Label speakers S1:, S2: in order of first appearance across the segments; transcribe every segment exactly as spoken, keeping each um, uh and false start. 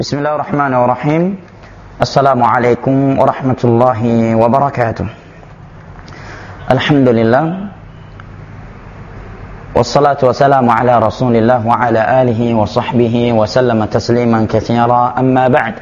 S1: Bismillahirrahmanirrahim. Assalamualaikum warahmatullahi wabarakatuh. Alhamdulillah. Wassalatu wassalamu ala Rasulillah wa ala alihi wa sahbihi wa sallama tasliman katsira. Amma ba'd.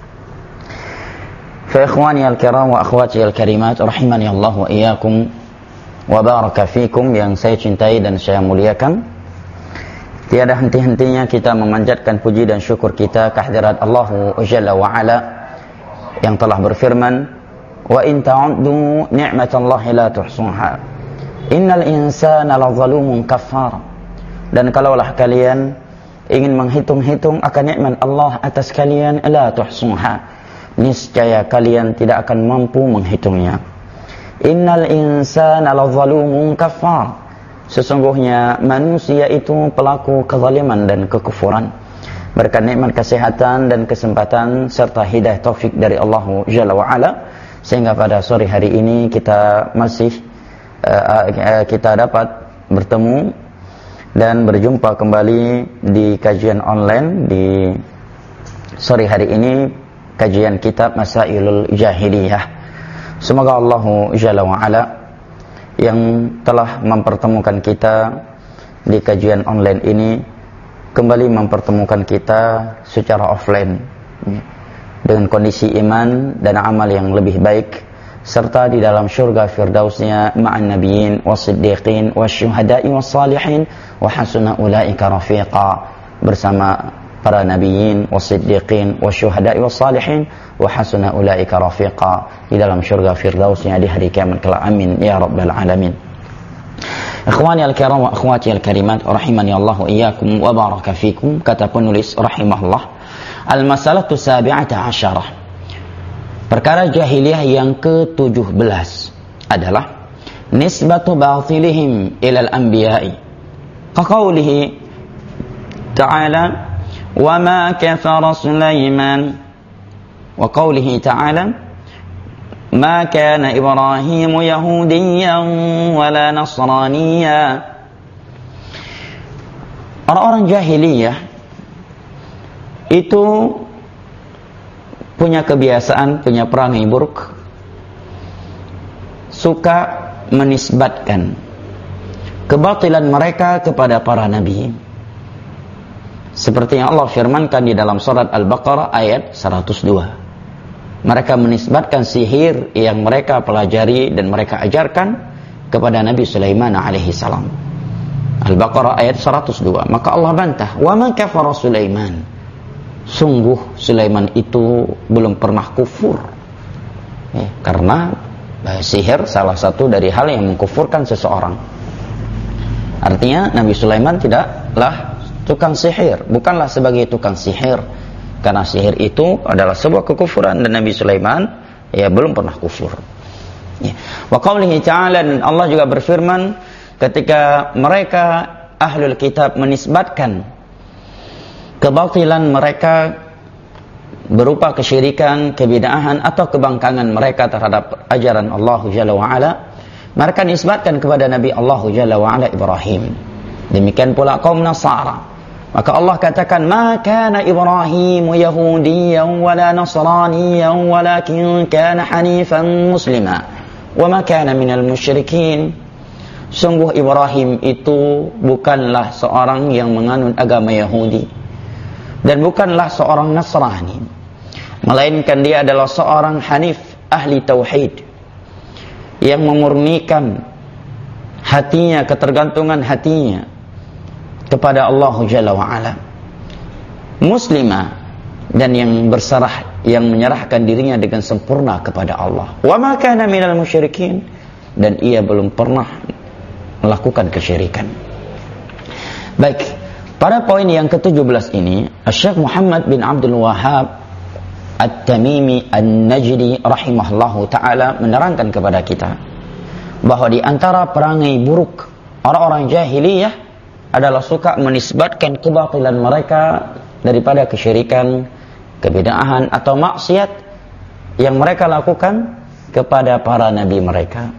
S1: Fa ikhwani al-kiram wa akhwati al-karimat, rahimani Allah wa iyyakum wa baraka fikum, yang saya cintai dan saya muliakan. Tiada henti-hentinya kita memanjatkan puji dan syukur kita kehadirat Allah Jalla wa Ala yang telah berfirman, wa in ta'uddu ni'matallahi la tuhsuha innal insana lazalumun kafar. Dan kalaulah kalian ingin menghitung-hitung akan nikmat Allah atas kalian, la tuhsuha, niscaya kalian tidak akan mampu menghitungnya. Innal insana lazalumun kafar, sesungguhnya manusia itu pelaku kezaliman dan kekufuran. Berkat nikmat kesehatan dan kesempatan serta hidayah taufik dari Allah Jalla wa Ala, sehingga pada sore hari ini kita masih uh, uh, kita dapat bertemu dan berjumpa kembali di kajian online di sore hari ini, kajian kitab Masailul Jahiliyah. Semoga Allah Jalla wa Ala yang telah mempertemukan kita di kajian online ini kembali mempertemukan kita secara offline dengan kondisi iman dan amal yang lebih baik, serta di dalam syurga firdausnya ma'an nabiyyin was-siddiqin wasyuhada'i was-salihin wa hasuna ulaika rafiqa, bersama para nabiyyin was-siddiqin wasyuhada'i was-salihin wa hasuna ulaika rafiqa, di dalam syurga firdausnya di hari kiamat kelak. Amin ya rabbal alamin. Ikhwani al-kiram wa akhwati al-karimat, rahimani Allah wa iyyakum wa baraka fikum. Kata penulis rahimahullah, al-masalatu sabi'ata asyarah, perkara jahiliyah yang ke tujuh belas adalah nisbatu batilihim ilal anbiya'i, kaqaulihi ta'ala wa ma kafara Sulaiman, wa qawlihi ta'ala ma kana Ibrahimu Yahudiyan wala Nasraniya. Orang-orang jahiliyah itu punya kebiasaan, punya perangai buruk, suka menisbatkan kebatilan mereka kepada para nabi. Seperti yang Allah firmankan di dalam surat Al-Baqarah ayat seratus dua. Mereka menisbatkan sihir yang mereka pelajari dan mereka ajarkan kepada Nabi Sulaiman alaihi salam. Al-Baqarah ayat seratus dua. Maka Allah bantah, wa ma kafara Sulaiman, sungguh Sulaiman itu belum pernah kufur. Ya, karena sihir salah satu dari hal yang mengkufurkan seseorang. Artinya Nabi Sulaiman tidaklah tukang sihir, bukanlah sebagai tukang sihir, karena sihir itu adalah sebuah kekufuran dan Nabi Sulaiman ya belum pernah kufur. Ya. Wa qaulihi ta'ala, dan Allah juga berfirman ketika mereka ahlul kitab menisbatkan kebatilan mereka berupa kesyirikan, kebid'ahan atau kebangkangan mereka terhadap ajaran Allah Jalla wa Ala, mereka nisbatkan kepada Nabi Allah Jalla wa Ala Ibrahim. Demikian pula kaum Nasara. Maka Allah katakan, ma kana Ibrahimu Yahudiyan wala Nasraniyan walakin kana hanifan muslima wa ma kana minal musyrikin. Sungguh Ibrahim itu bukanlah seorang yang menganut agama Yahudi dan bukanlah seorang Nasrani, melainkan dia adalah seorang hanif, ahli tauhid, yang memurnikan hatinya, ketergantungan hatinya kepada Allah Jalla wa Ala, muslimah, dan yang berserah, yang menyerahkan dirinya dengan sempurna kepada Allah. Wa ma kana minal musyrikin, dan ia belum pernah melakukan kesyirikan. Baik, pada poin yang ke tujuh belas ini, Syekh Muhammad bin Abdul Wahhab At-Tamimi An-Najdi rahimahullahu ta'ala menerangkan kepada kita bahwa di antara perangai buruk orang-orang jahiliyah adalah suka menisbatkan kebatilan mereka daripada kesyirikan, kebid'ahan atau maksiat yang mereka lakukan kepada para nabi mereka.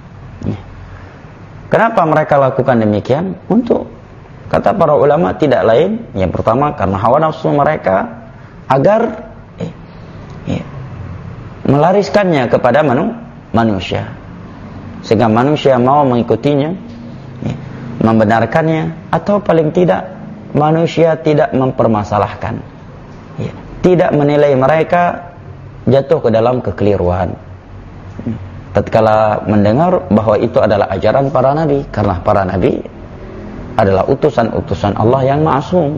S1: Kenapa mereka lakukan demikian? Untuk, kata para ulama, tidak lain, yang pertama karena hawa nafsu mereka, agar eh, eh, melariskannya kepada manu, manusia, sehingga manusia mau mengikutinya, eh, membenarkannya, atau paling tidak manusia tidak mempermasalahkan, eh, tidak menilai mereka jatuh ke dalam kekeliruan tatkala mendengar bahwa itu adalah ajaran para nabi, karena para nabi adalah utusan-utusan Allah yang ma'sum,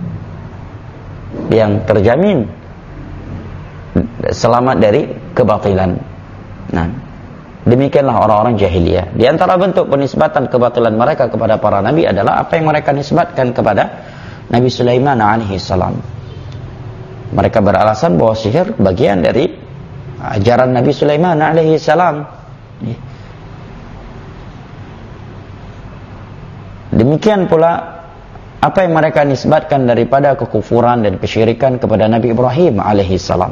S1: yang terjamin selamat dari kebatilan. Nah, demikianlah orang-orang jahiliyah. Di antara bentuk penisbatan kebatilan mereka kepada para nabi adalah apa yang mereka nisbatkan kepada Nabi Sulaiman alaihi salam. Mereka beralasan bahwa sihir bagian dari ajaran Nabi Sulaiman alaihi salam. Demikian pula apa yang mereka nisbatkan daripada kekufuran dan kesyirikan kepada Nabi Ibrahim alaihi salam,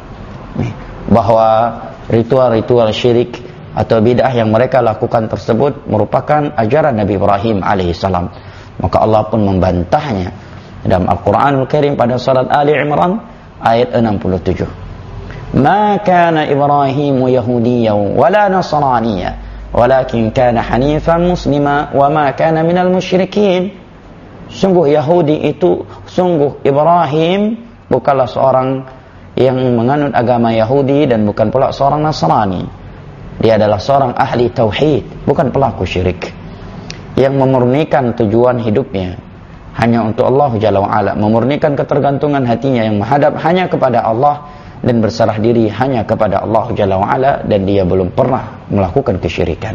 S1: bahwa ritual-ritual syirik atau bid'ah yang mereka lakukan tersebut merupakan ajaran Nabi Ibrahim alaihi salam. Maka Allah pun membantahnya dalam Al-Quranul Karim pada surat Ali Imran ayat enam puluh tujuh. Ma kana Ibrahimu Yahudiyyan wala Nasraniyyan walakin kana hanifan muslima wa ma kana minal musyrikin. Sungguh Yahudi itu, sungguh Ibrahim bukanlah seorang yang menganut agama Yahudi dan bukan pula seorang Nasrani. Dia adalah seorang ahli tauhid, bukan pelaku syirik, yang memurnikan tujuan hidupnya hanya untuk Allah Jalla wa'ala, memurnikan ketergantungan hatinya yang menghadap hanya kepada Allah dan berserah diri hanya kepada Allah Jalla wa'ala, dan dia belum pernah melakukan kesyirikan.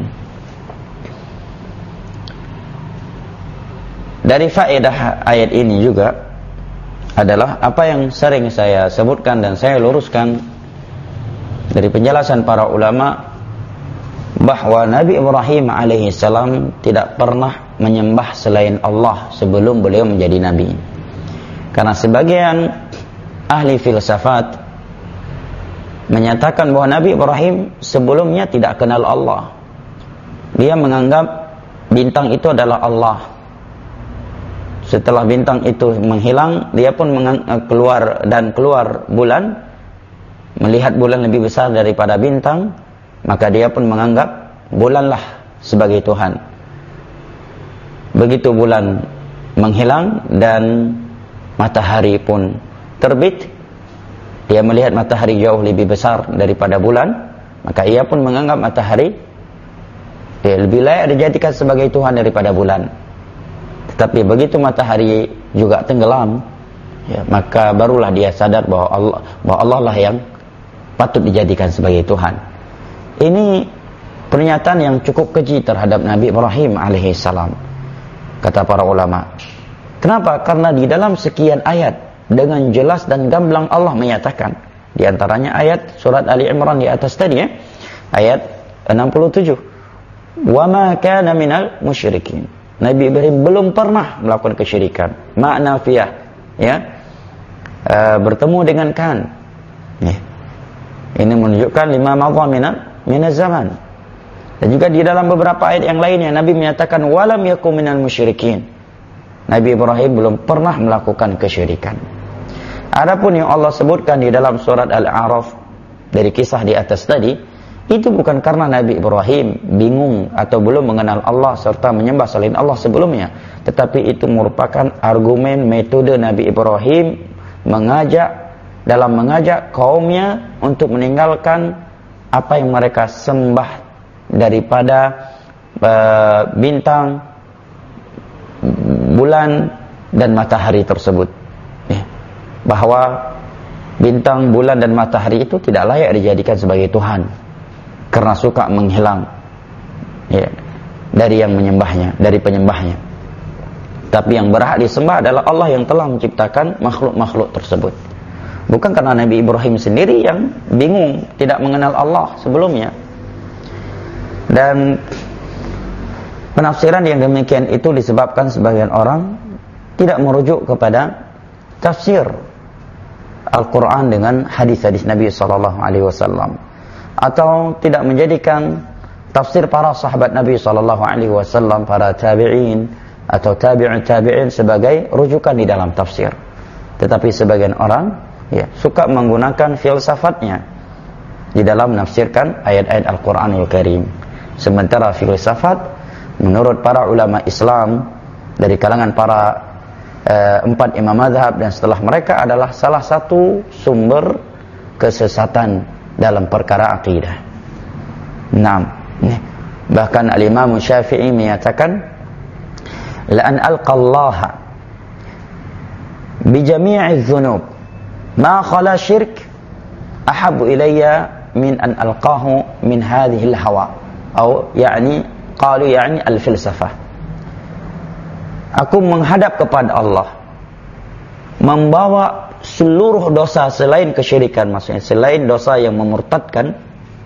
S1: Dari faedah ayat ini juga adalah apa yang sering saya sebutkan dan saya luruskan dari penjelasan para ulama, bahwa Nabi Ibrahim alaihi salam tidak pernah menyembah selain Allah sebelum beliau menjadi nabi. Karena sebagian ahli filsafat menyatakan bahwa Nabi Ibrahim sebelumnya tidak kenal Allah. Dia menganggap bintang itu adalah Allah. Setelah bintang itu menghilang, dia pun keluar dan keluar bulan, melihat bulan lebih besar daripada bintang, maka dia pun menganggap bulanlah sebagai Tuhan. Begitu bulan menghilang dan matahari pun terbit, dia melihat matahari jauh lebih besar daripada bulan, maka ia pun menganggap matahari dia lebih layak dijadikan sebagai Tuhan daripada bulan. Tetapi begitu matahari juga tenggelam, ya, maka barulah dia sadar bahwa Allah, bahwa Allah lah yang patut dijadikan sebagai Tuhan. Ini pernyataan yang cukup keji terhadap Nabi Ibrahim alaihi salam, kata para ulama. Kenapa? Karena di dalam sekian ayat dengan jelas dan gamblang Allah menyatakan, di antaranya ayat surat Ali Imran di atas tadi, ya, ayat enam puluh tujuh, wa ma kana minal musyrikin. Nabi Ibrahim belum pernah melakukan kesyirikan. Makna fiyah, ya, e, bertemu dengan kan, ya. Ini menunjukkan lima madha minal minaz zaman. Dan juga di dalam beberapa ayat yang lainnya Nabi menyatakan walam yakum minal musyrikin. Nabi Ibrahim belum pernah melakukan kesyirikan. Adapun yang Allah sebutkan di dalam surat Al-A'raf dari kisah di atas tadi, itu bukan karena Nabi Ibrahim bingung atau belum mengenal Allah serta menyembah selain Allah sebelumnya, tetapi itu merupakan argumen metode Nabi Ibrahim mengajak dalam mengajak kaumnya untuk meninggalkan apa yang mereka sembah daripada uh, bintang, bulan dan matahari tersebut, ya. Bahwa bintang, bulan dan matahari itu tidak layak dijadikan sebagai Tuhan karena suka menghilang, ya, dari yang menyembahnya, dari penyembahnya. Tapi yang berhak disembah adalah Allah yang telah menciptakan makhluk-makhluk tersebut. Bukan karena Nabi Ibrahim sendiri yang bingung, tidak mengenal Allah sebelumnya. Dan penafsiran yang demikian itu disebabkan sebagian orang tidak merujuk kepada tafsir Al-Quran dengan hadis-hadis Nabi sallallahu alaihi wasallam, atau tidak menjadikan tafsir para sahabat Nabi sallallahu alaihi wasallam, para tabi'in atau tabi'in tabi'in sebagai rujukan di dalam tafsir. Tetapi sebagian orang ya, suka menggunakan filsafatnya di dalam menafsirkan ayat-ayat Al-Qur'anul Karim. Sementara filsafat menurut para ulama Islam dari kalangan para eh, empat imam mazhab dan setelah mereka adalah salah satu sumber kesesatan dalam perkara akidah. Naam. Bahkan Al-Imam Syafi'i menyatakan, la an alqallaha bi jami'i dzunub ma khala syirk ahabbu ilayya min an alqahu min hadhihi al-hawa atau yakni qalu yakni al-filsafah. Aku menghadap kepada Allah membawa seluruh dosa selain kesyirikan, maksudnya selain dosa yang memurtadkan,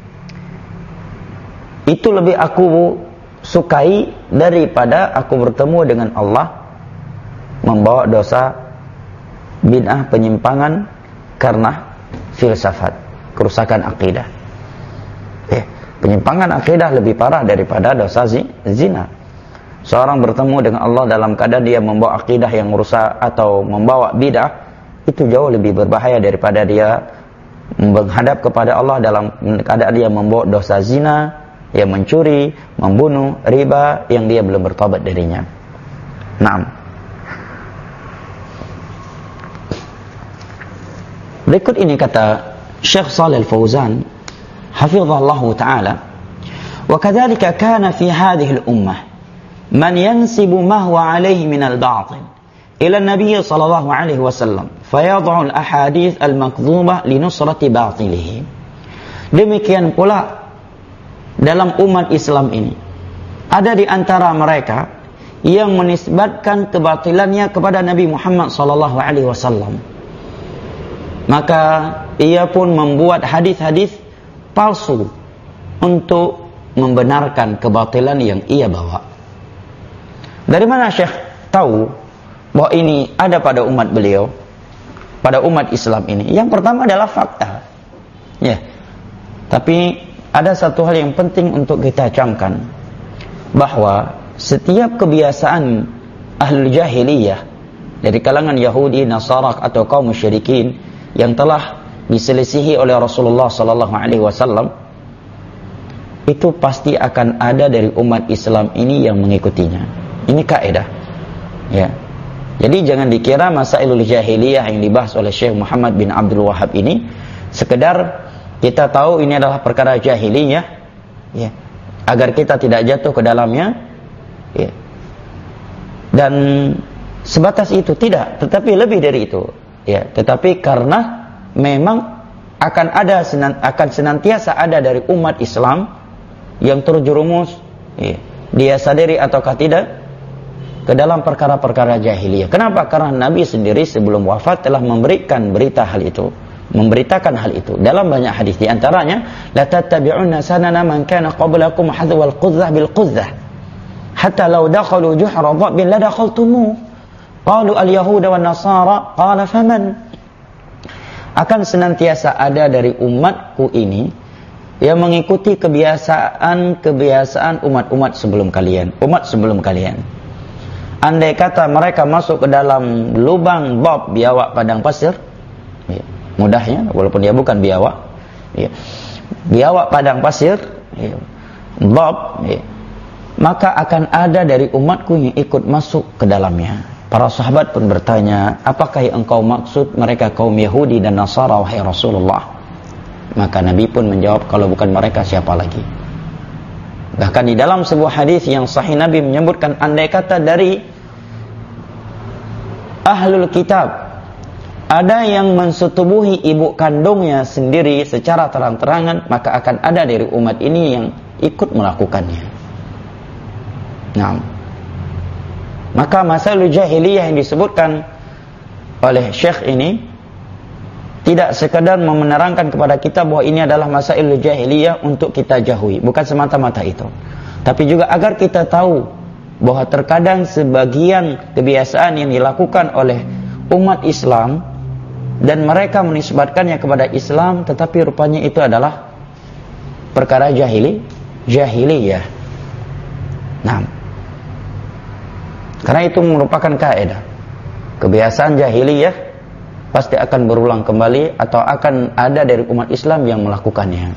S1: itu lebih aku sukai daripada aku bertemu dengan Allah membawa dosa bid'ah, penyimpangan karena filsafat, kerusakan akidah. Eh, penyimpangan akidah lebih parah daripada dosa zina. Seorang bertemu dengan Allah dalam keadaan dia membawa akidah yang rusak atau membawa bid'ah, itu jauh lebih berbahaya daripada dia menghadap kepada Allah dalam keadaan dia membawa dosa zina, yang mencuri, membunuh, riba yang dia belum bertobat darinya. Naam. Berikut ini kata Syekh Shalih Al-Fauzan hafizallahu taala, wa kadzalika kana fi hadhihi al-ummah man yansibu ma huwa alayhi min al-batil ila an-nabiy sallallahu alaihi wasallam fayad'u al-ahadith al-makdhubah li nusrati batilihi. Demikian pula dalam umat Islam ini ada di antara mereka yang menisbatkan kebatilannya kepada Nabi Muhammad sallallahu alaihi wasallam. Maka ia pun membuat hadis-hadis palsu untuk membenarkan kebatilan yang ia bawa. Dari mana Syekh tahu bahwa ini ada pada umat beliau, pada umat Islam ini? Yang pertama adalah fakta. Ya. Tapi ada satu hal yang penting untuk kita camkan, bahwa setiap kebiasaan ahlul jahiliyah dari kalangan Yahudi, Nasara atau kaum musyrikin yang telah diselisihi oleh Rasulullah sallallahu alaihi wasallam, itu pasti akan ada dari umat Islam ini yang mengikutinya. Ini kaidah. Ya. Jadi jangan dikira masailul jahiliyah yang dibahas oleh Syekh Muhammad bin Abdul Wahhab ini sekedar kita tahu ini adalah perkara jahiliyah, ya, agar kita tidak jatuh ke dalamnya, ya. Dan sebatas itu tidak, tetapi lebih dari itu, ya. Tetapi karena memang akan ada akan senantiasa ada dari umat Islam yang terjerumus, ya, dia sadari ataukah tidak, ke dalam perkara-perkara jahiliyah. Kenapa? Karena Nabi sendiri sebelum wafat telah memberikan berita hal itu. Memberitakan hal itu dalam banyak hadis, di antaranya la tattabi'unna sanana man kana qablakum hadwal qudzah bil qudzah hatta law dakhalu juhra dhabbin la dakhaltumu qalu al yahuda wan nasara qala faman. Akan senantiasa ada dari umatku ini yang mengikuti kebiasaan-kebiasaan umat-umat sebelum kalian, umat sebelum kalian. Andai kata mereka masuk ke dalam lubang bab biawak padang pasir, ya, mudahnya, walaupun dia bukan biawak, ya, biawak padang pasir, ya, bab, ya, maka akan ada dari umatku yang ikut masuk ke dalamnya. Para sahabat pun bertanya, apakah yang engkau maksud mereka kaum Yahudi dan Nasara wahai Rasulullah? Maka Nabi pun menjawab, kalau bukan mereka siapa lagi? Bahkan di dalam sebuah hadis yang sahih Nabi menyebutkan, andai kata dari ahlul kitab ada yang mensetubuhi ibu kandungnya sendiri secara terang-terangan, maka akan ada dari umat ini yang ikut melakukannya. Nah, maka masalah jahiliyah yang disebutkan oleh Syekh ini tidak sekadar menerangkan kepada kita bahwa ini adalah masalah jahiliyah untuk kita jauhi, bukan semata-mata itu, tapi juga agar kita tahu bahwa terkadang sebagian kebiasaan yang dilakukan oleh umat Islam dan mereka menisbatkannya kepada Islam, tetapi rupanya itu adalah perkara jahili, jahiliyah. Nah, karena itu merupakan kaidah. Kebiasaan jahiliyah pasti akan berulang kembali atau akan ada dari umat Islam yang melakukannya.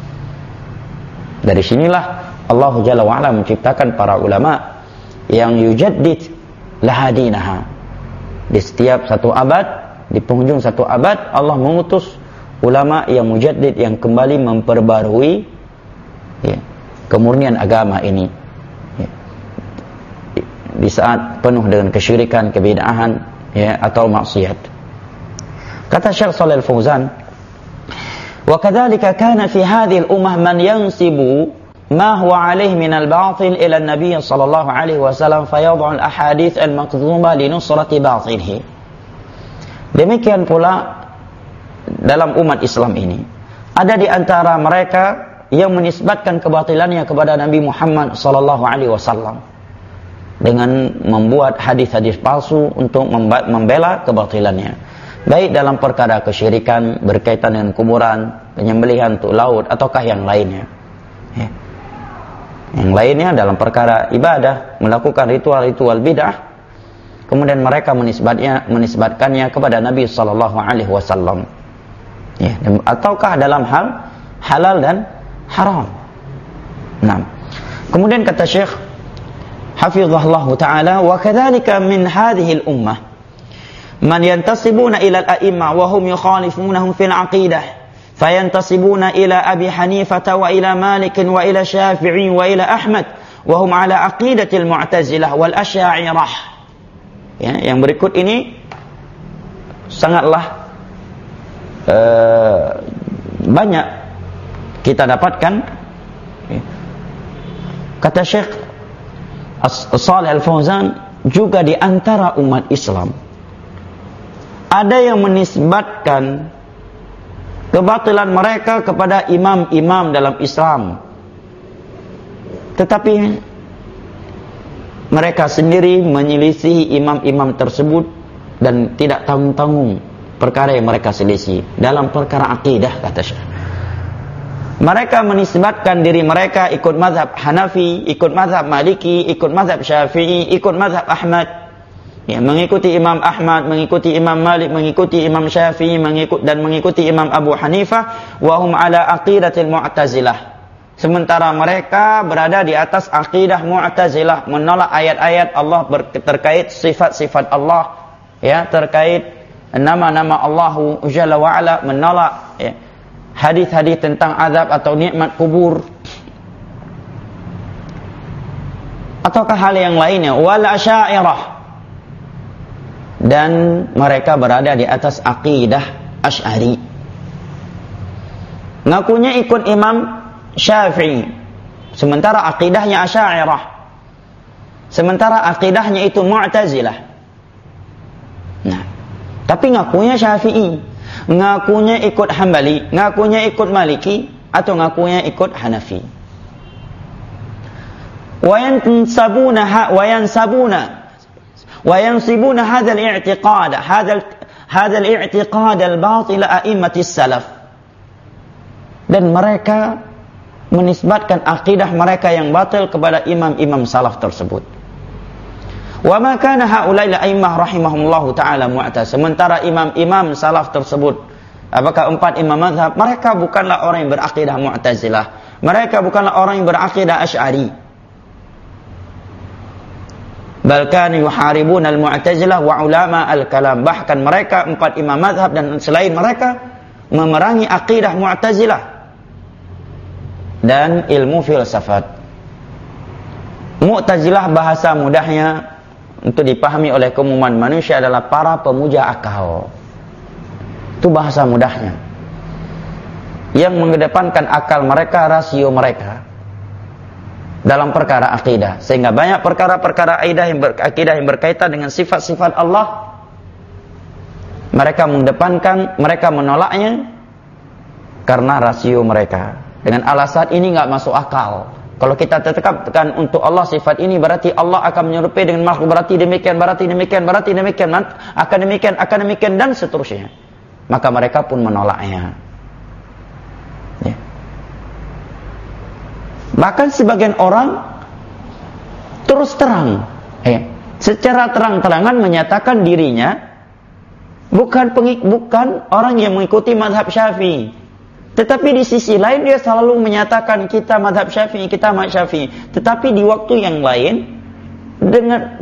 S1: Dari sinilah Allah Jalla wa'ala menciptakan para ulama yang yujaddid lahadinaha. Di setiap satu abad, di penghujung satu abad, Allah mengutus ulama yang mujaddid, yang kembali memperbarui ya, kemurnian agama ini ya, di, di saat penuh dengan kesyirikan, kebid'ahan ya, atau maksiat. Kata Syekh Shalih Al-Fauzan, wa kadzalika kana fi hadhihi al-ummah man yansibu ma huwa alayhi min al-batil ila an-nabiy sallallahu alaihi wasallam fayad'u al-ahadits al-maqdhuma li nusrati batilihi. Demikian pula dalam umat Islam ini ada di antara mereka yang menisbatkan kebatilannya kepada Nabi Muhammad sallallahu alaihi wasallam dengan membuat hadis-hadis palsu untuk membela kebatilannya, baik dalam perkara kesyirikan berkaitan dengan kuburan, penyembelihan untuk laut, ataukah yang lainnya ya. Yang lainnya dalam perkara ibadah, melakukan ritual-ritual bid'ah, kemudian mereka menisbatnya menisbatkannya kepada Nabi sallallahu alaihi wasallam ya, ataukah dalam hal halal dan haram. Nah, kemudian kata Syekh hafizahullah taala, wa kadzalika min hadhihi al-ummah man yantasibuna ila al-a'immah wa hum yukhalifunahum fil aqidah fayantasibuna ila Abi Hanifah wa ila Malik wa ila Syafi'i wa ila Ahmad wa hum ala aqidatil Mu'tazilah wal Asy'ariyah. Ya, yang berikut ini sangatlah uh, banyak kita dapatkan. Kata Syekh Shalih Al-Fauzan, juga di antara umat Islam ada yang menisbatkan kebatilan mereka kepada imam-imam dalam Islam, tetapi mereka sendiri menyelisihi imam-imam tersebut dan tidak tanggung-tanggung perkara yang mereka selisih dalam perkara akidah. Kata Syekh, mereka menisbatkan diri mereka ikut mazhab Hanafi, ikut mazhab Maliki, ikut mazhab Syafi'i, ikut mazhab Ahmad ya, mengikuti Imam Ahmad, mengikuti Imam Malik, mengikuti Imam Syafi'i, mengikut dan mengikuti Imam Abu Hanifah, wa hum ala aqidatil Mu'tazilah. Sementara mereka berada di atas akidah Mu'tazilah, menolak ayat-ayat Allah terkait sifat-sifat Allah ya, terkait nama-nama Allah Jalla wa Ala, menolak ya, hadis-hadis tentang azab atau nikmat kubur, ataukah hal yang lainnya. Wal Asy'ariyah, dan mereka berada di atas akidah Asy'ari, ngakunya ikut Imam Syafi'i, sementara akidahnya Asy'ariyah, sementara akidahnya itu Mu'tazilah. Nah, tapi ngakunya Syafi'i, ngakunya ikut Hambali, ngakunya ikut Maliki, atau ngakunya ikut Hanafi. Wa yansabuna wa yansabuna wa yansibuna hadzal i'tiqad hadzal hadzal i'tiqad al-batil a'immatis salaf, dan mereka menisbatkan akidah mereka yang batil kepada imam-imam salaf tersebut. Wa ma kana haula'il a'immah rahimahumullahu taala mu'taz, sementara imam-imam salaf tersebut, apakah empat imam mazhab, mereka bukanlah orang yang berakidah Mu'tazilah, mereka bukanlah orang yang berakidah Asy'ari. Bal kanu yuharibuna al-Mu'tazilah wa ulama al-kalam, bahkan mereka empat imam mazhab dan selain mereka memerangi akidah Mu'tazilah dan ilmu filsafat. Mu'tazilah bahasa mudahnya untuk dipahami oleh keumuman manusia adalah para pemuja akal. Itu bahasa mudahnya, yang mengedepankan akal mereka, rasio mereka dalam perkara akidah, sehingga banyak perkara-perkara akidah yang, ber, akidah yang berkaitan dengan sifat-sifat Allah mereka mengedepankan, mereka menolaknya karena rasio mereka, dengan alasan ini nggak masuk akal. Kalau kita tetapkan untuk Allah sifat ini, berarti Allah akan menyerupai dengan makhluk, berarti demikian, berarti demikian, berarti demikian, akan demikian, akan demikian, dan seterusnya. Maka mereka pun menolaknya ya. Bahkan sebagian orang terus terang ya, secara terang-terangan menyatakan dirinya Bukan pengik, bukan orang yang mengikuti mazhab Syafi'i. Tetapi di sisi lain dia selalu menyatakan kita mazhab Syafi'i, kita mazhab Syafi'i. Tetapi di waktu yang lain dengan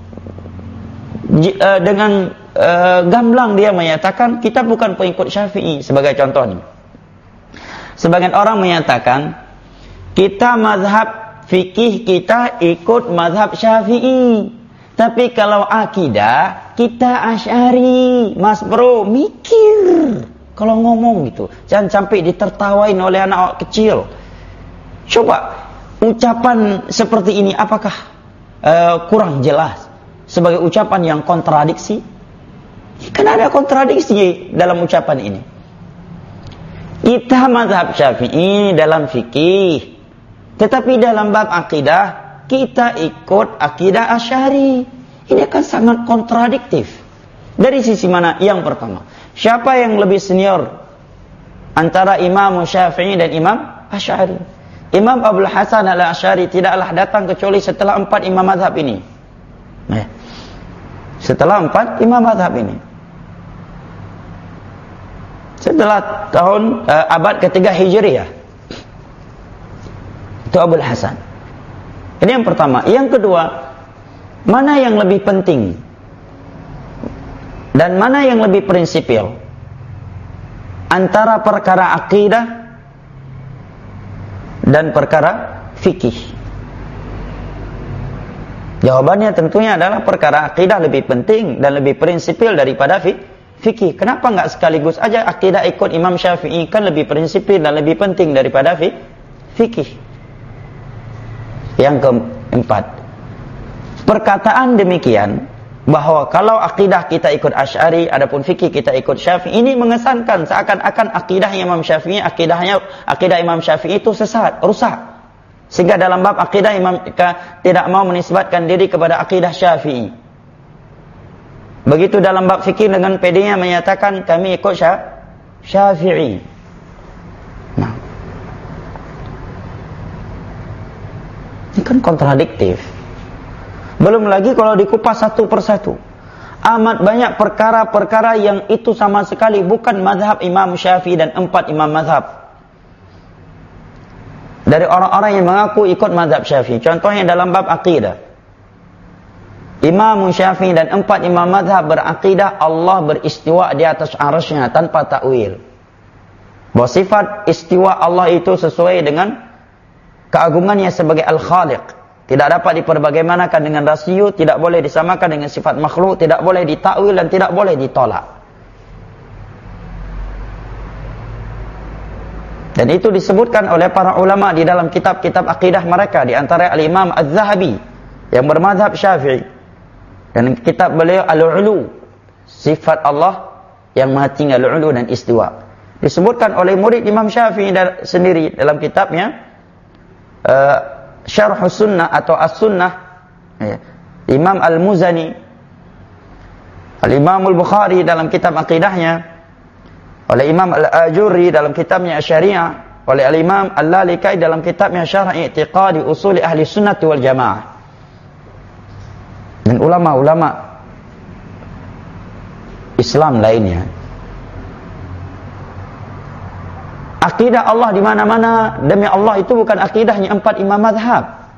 S1: uh, dengan uh, gamblang dia menyatakan kita bukan pengikut Syafi'i. Sebagai contoh nih, sebagian orang menyatakan kita mazhab fikih kita ikut mazhab Syafi'i. Tapi kalau akidah kita Asy'ari. Mas bro, mikir kalau ngomong gitu. Jangan sampai ditertawain oleh anak kecil. Coba ucapan seperti ini apakah uh, kurang jelas sebagai ucapan yang kontradiksi? Kan ada kontradiksi dalam ucapan ini. Kita mazhab Syafi'i dalam fikih, tetapi dalam bab akidah kita ikut akidah Asy'ari. Ini akan sangat kontradiktif. Dari sisi mana? Yang pertama, siapa yang lebih senior antara Imam Syafi'i dan Imam Asy'ari? Imam Abul Hasan al-Asy'ari tidaklah datang kecuali setelah empat imam mazhab ini. Nah, setelah empat imam mazhab ini. Setelah tahun uh, abad ketiga Hijriyah. Itu Abul Hasan. Ini yang pertama. Yang kedua, mana yang lebih penting dan mana yang lebih prinsipil antara perkara akidah dan perkara fikih? Jawabannya tentunya adalah perkara akidah lebih penting dan lebih prinsipil daripada fikih. Kenapa enggak sekaligus aja akidah ikut Imam Syafi'i, kan lebih prinsipil dan lebih penting daripada fikih? Yang keempat, perkataan demikian bahwa kalau akidah kita ikut Asy'ari, adapun fikih kita ikut Syafi'i, ini mengesankan seakan-akan akidah Imam Syafi'i, akidahnya akidah Imam Syafi'i itu sesat, rusak. Sehingga dalam bab akidah Imam tidak mau menisbatkan diri kepada akidah Syafi'i. Begitu dalam bab fikih dengan pedenya menyatakan kami ikut Syafi'i. Nah, ini kan kontradiktif. Belum lagi kalau dikupas satu persatu, amat banyak perkara-perkara yang itu sama sekali bukan mazhab Imam Syafi'i dan empat imam mazhab. Dari orang-orang yang mengaku ikut mazhab Syafi'i. Contohnya dalam bab akidah, Imam Syafi'i dan empat imam mazhab berakidah Allah beristiwa di atas arasy-Nya tanpa takwil. Bahwa sifat istiwa Allah itu sesuai dengan keagungannya sebagai Al-Khaliq. Tidak dapat diperbagaimanakan dengan rasio, tidak boleh disamakan dengan sifat makhluk, tidak boleh ditakwil dan tidak boleh ditolak. Dan itu disebutkan oleh para ulama di dalam kitab-kitab akidah mereka, di antara Al-Imam Az-Zahabi yang bermazhab Syafi'i, dan kitab beliau Al-Ulu, sifat Allah yang Maha Tinggi, Al-Ulu dan istiwa. Disebutkan oleh murid Imam Syafi'i sendiri dalam kitabnya Uh, Syarh Sunnah atau As-Sunnah, ya. Imam Al-Muzani, Al-Imam Al-Bukhari dalam kitab akidahnya, oleh Imam Al-Ajurri dalam kitabnya Asy-Syari'ah, oleh Al-Imam Al-Lalikai dalam kitabnya Syarh I'tiqadi Usuli Ahli Sunnati wal Jamaah, dan ulama-ulama Islam lainnya. Akidah Allah di mana-mana, demi Allah itu bukan akidahnya empat imam mazhab.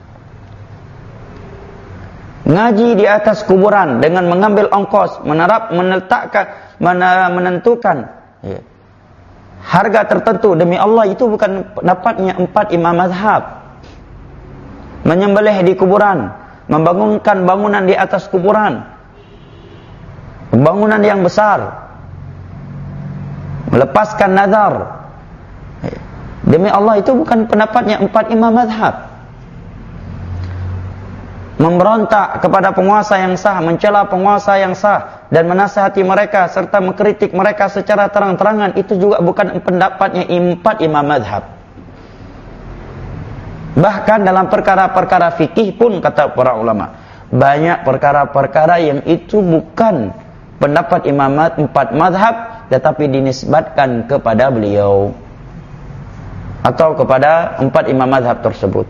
S1: Ngaji di atas kuburan dengan mengambil ongkos, menerap, menletakkan, menentukan ya, harga tertentu demi Allah, itu bukan pendapatnya empat imam mazhab. Menyembelih di kuburan, membangunkan bangunan di atas kuburan, bangunan yang besar, melepaskan nazar demi Allah, itu bukan pendapatnya empat imam mazhab. Memberontak kepada penguasa yang sah, mencela penguasa yang sah, dan menasihati mereka serta mengkritik mereka secara terang-terangan, itu juga bukan pendapatnya empat imam mazhab. Bahkan dalam perkara-perkara fikih pun, kata para ulama, banyak perkara-perkara yang itu bukan pendapat imam empat mazhab, tetapi dinisbatkan kepada beliau atau kepada empat imam mazhab tersebut.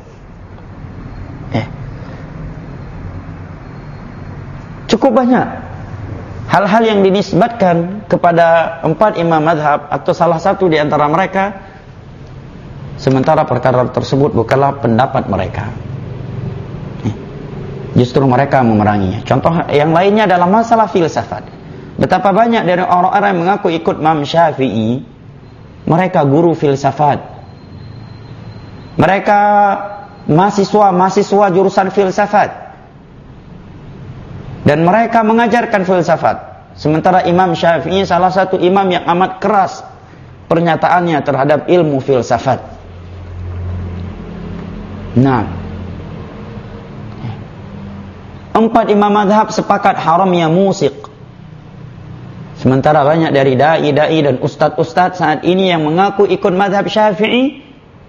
S1: Eh. Cukup banyak hal-hal yang dinisbatkan kepada empat imam madhab atau salah satu di antara mereka, sementara perkara tersebut bukanlah pendapat mereka. Justru mereka memeranginya. Contoh yang lainnya adalah masalah filsafat. Betapa banyak dari orang-orang yang mengaku ikut Imam Syafi'i, mereka guru filsafat. Mereka mahasiswa-mahasiswa jurusan filsafat. Dan mereka mengajarkan filsafat. Sementara Imam Syafi'i salah satu imam yang amat keras pernyataannya terhadap ilmu filsafat. Nah, empat imam mazhab sepakat haramnya musik. Sementara banyak dari dai-dai dan ustadz-ustadz saat ini yang mengaku ikut mazhab Syafi'i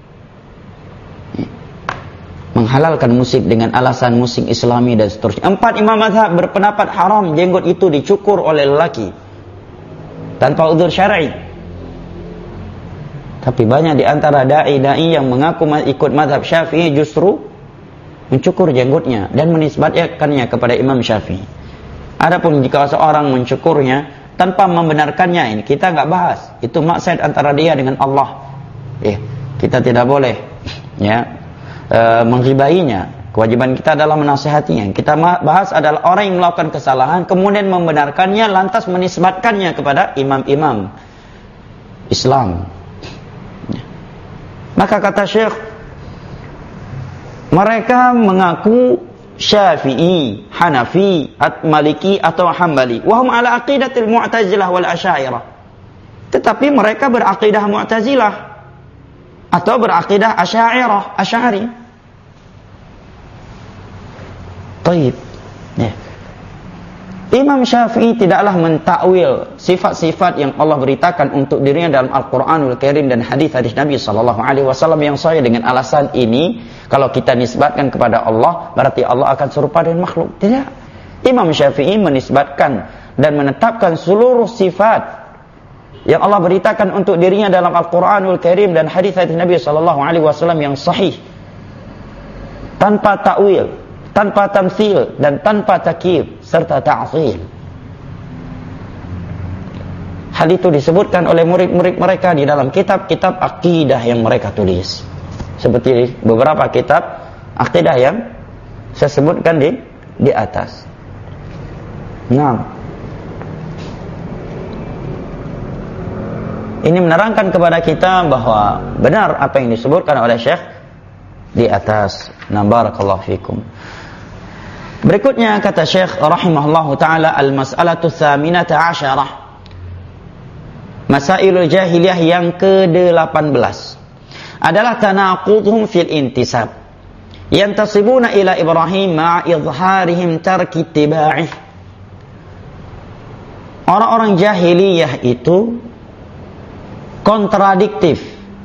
S1: menghalalkan musik dengan alasan musik Islami dan seterusnya. Empat imam mazhab berpendapat haram jenggot itu dicukur oleh lelaki tanpa udzur syar'i. Tapi banyak di antara dai-dai yang mengaku ikut mazhab Syafi'i justru mencukur jenggotnya dan menisbatkannya kepada Imam Syafi'i. Adapun jika seorang mencukurnya tanpa membenarkannya, ini kita nggak bahas. Itu maksud antara dia dengan Allah. Eh, kita tidak boleh ya e, menghibainya. Kewajiban kita adalah menasihatinya. Kita bahas adalah orang yang melakukan kesalahan kemudian membenarkannya lantas menisbatkannya kepada imam-imam Islam. Maka kata Syekh, mereka mengaku Syafi'i, Hanafi, Maliki atau Hambali. Wahum ala aqidatil Mu'tazilah wal Asy'ariyah. Tetapi mereka berakidah Mu'tazilah atau berakidah Asy'ariyah, Asy'ari. Baik. Ya. Imam Syafi'i tidaklah mentakwil sifat-sifat yang Allah beritakan untuk dirinya dalam Al-Quranul Karim dan hadis-hadis Nabi sallallahu alaihi wasallam yang sahih dengan alasan ini, kalau kita nisbatkan kepada Allah berarti Allah akan serupa dengan makhluk. Tidak. Imam Syafi'i menisbatkan dan menetapkan seluruh sifat yang Allah beritakan untuk dirinya dalam Al-Quranul Karim dan hadis-hadis Nabi sallallahu alaihi wasallam yang sahih, tanpa takwil, tanpa tamtsil dan tanpa takyif serta ta'til. Hal itu disebutkan oleh murid-murid mereka di dalam kitab-kitab akidah yang mereka tulis. Seperti beberapa kitab akidah yang saya sebutkan di di atas. Nah, ini menerangkan kepada kita bahwa benar apa yang disebutkan oleh Syekh di atas. Nah, barakallahu fikum. Berikutnya kata Syekh rahimahullahu taala, al-mas'alatu tsaminata asyarah, masailul jahiliyah yang ke-delapan belas adalah tanaqudhum fil intisab, yantasibuna ila Ibrahim ma'a izharihim tarki ittiba'ih. Orang-orang jahiliyah itu kontradiktif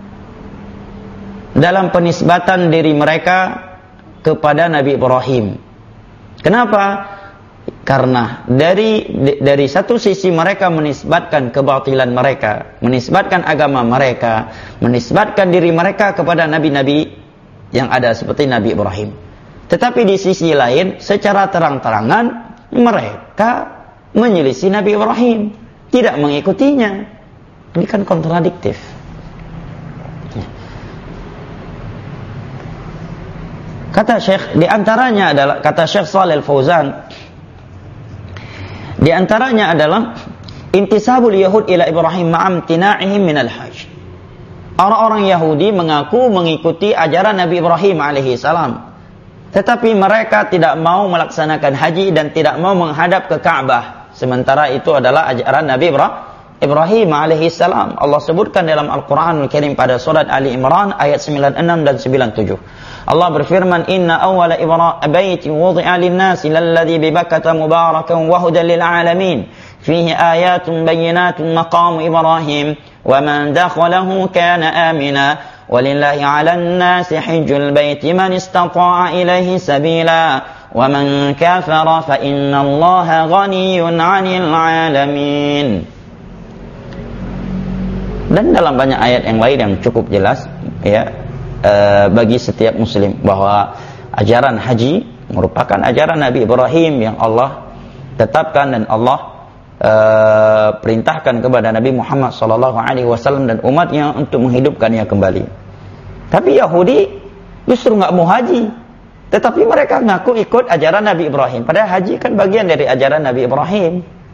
S1: dalam penisbatan diri mereka kepada Nabi Ibrahim. Kenapa? Karena dari dari satu sisi mereka menisbatkan kebatilan mereka, menisbatkan agama mereka, menisbatkan diri mereka kepada nabi-nabi yang ada seperti Nabi Ibrahim. Tetapi di sisi lain secara terang-terangan mereka menyelisih Nabi Ibrahim, tidak mengikutinya. Ini kan kontradiktif. Kata Syekh, di antaranya adalah, kata Syekh Shalih Al-Fauzan, di antaranya adalah intisabul Yahud ila Ibrahim ma'amtina'ihim minal hajj. Orang-orang Yahudi mengaku mengikuti ajaran Nabi Ibrahim alaihi salam, tetapi mereka tidak mau melaksanakan haji dan tidak mau menghadap ke Ka'bah. Sementara itu adalah ajaran Nabi Ibrahim alaihi salam. Allah sebutkan dalam Al-Quranul Karim pada surat Ali Imran ayat sembilan puluh enam dan sembilan puluh tujuh. Allah berfirman, inna awwala baitin wudi'a lin-nasi lalladzi bi Bakkah mubarakan wa hudan lil alamin fihi ayatun bayyinatun maqamu Ibrahim wa man dakhalahu kana amina walillahi 'alan nasi hajjul baiti man istata'a ilaihi sabila wa man kafara fa innallaha ghaniyyun 'anil 'alamin. Dan dalam banyak ayat yang lain yang cukup jelas ya, bagi setiap muslim bahwa ajaran haji merupakan ajaran Nabi Ibrahim yang Allah tetapkan dan Allah uh, perintahkan kepada Nabi Muhammad sallallahu alaihi wasallam dan umatnya untuk menghidupkannya kembali. Tapi Yahudi justru nggak mau haji, tetapi mereka ngaku ikut ajaran Nabi Ibrahim. Padahal haji kan bagian dari ajaran Nabi Ibrahim.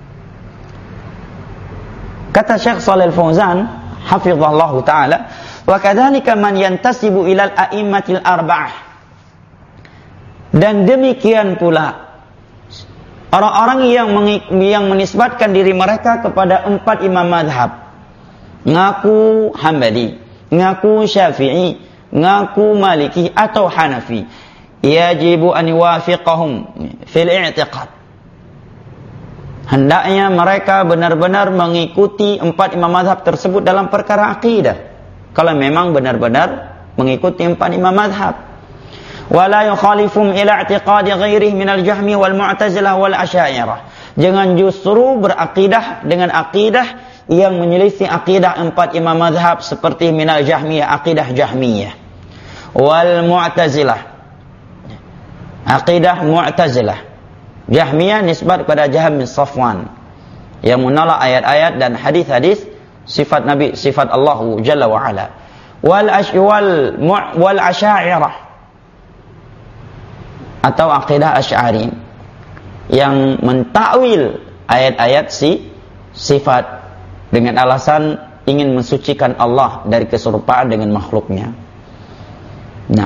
S1: Kata Syekh Shalih Al-Fauzan hafizallahu taala, wa kadzalika man yantasibu ilal a'immatil arba'ah. Dan demikian pula orang-orang yang yang menisbatkan diri mereka kepada empat imam mazhab, ngaku Hambali, ngaku Syafi'i, ngaku Maliki atau Hanafi, yajibu an yuwafiqahum fil i'tiqad. Hendaknya mereka benar-benar mengikuti empat imam mazhab tersebut dalam perkara akidah. Kalau memang benar-benar mengikuti empat imam mazhab. Wala yukhalifum ila i'tiqadi ghairihi minal jahmi wal mu'tazilah wal asy'ariyah. Jangan justru berakidah dengan akidah yang menyelisih akidah empat imam mazhab seperti minal jahmiyah, akidah jahmiyah, wal mu'tazilah, akidah mu'tazilah. Jahmiyah nisbat kepada Jahm bin Safwan yang menolak ayat-ayat dan hadis-hadis sifat Nabi, sifat Allah Jalla wa Ala. Wal ashwal wal asy'ariyah atau akidah Asy'ari yang mentakwil ayat-ayat si sifat dengan alasan ingin mensucikan Allah dari keserupaan dengan makhluknya. Nah,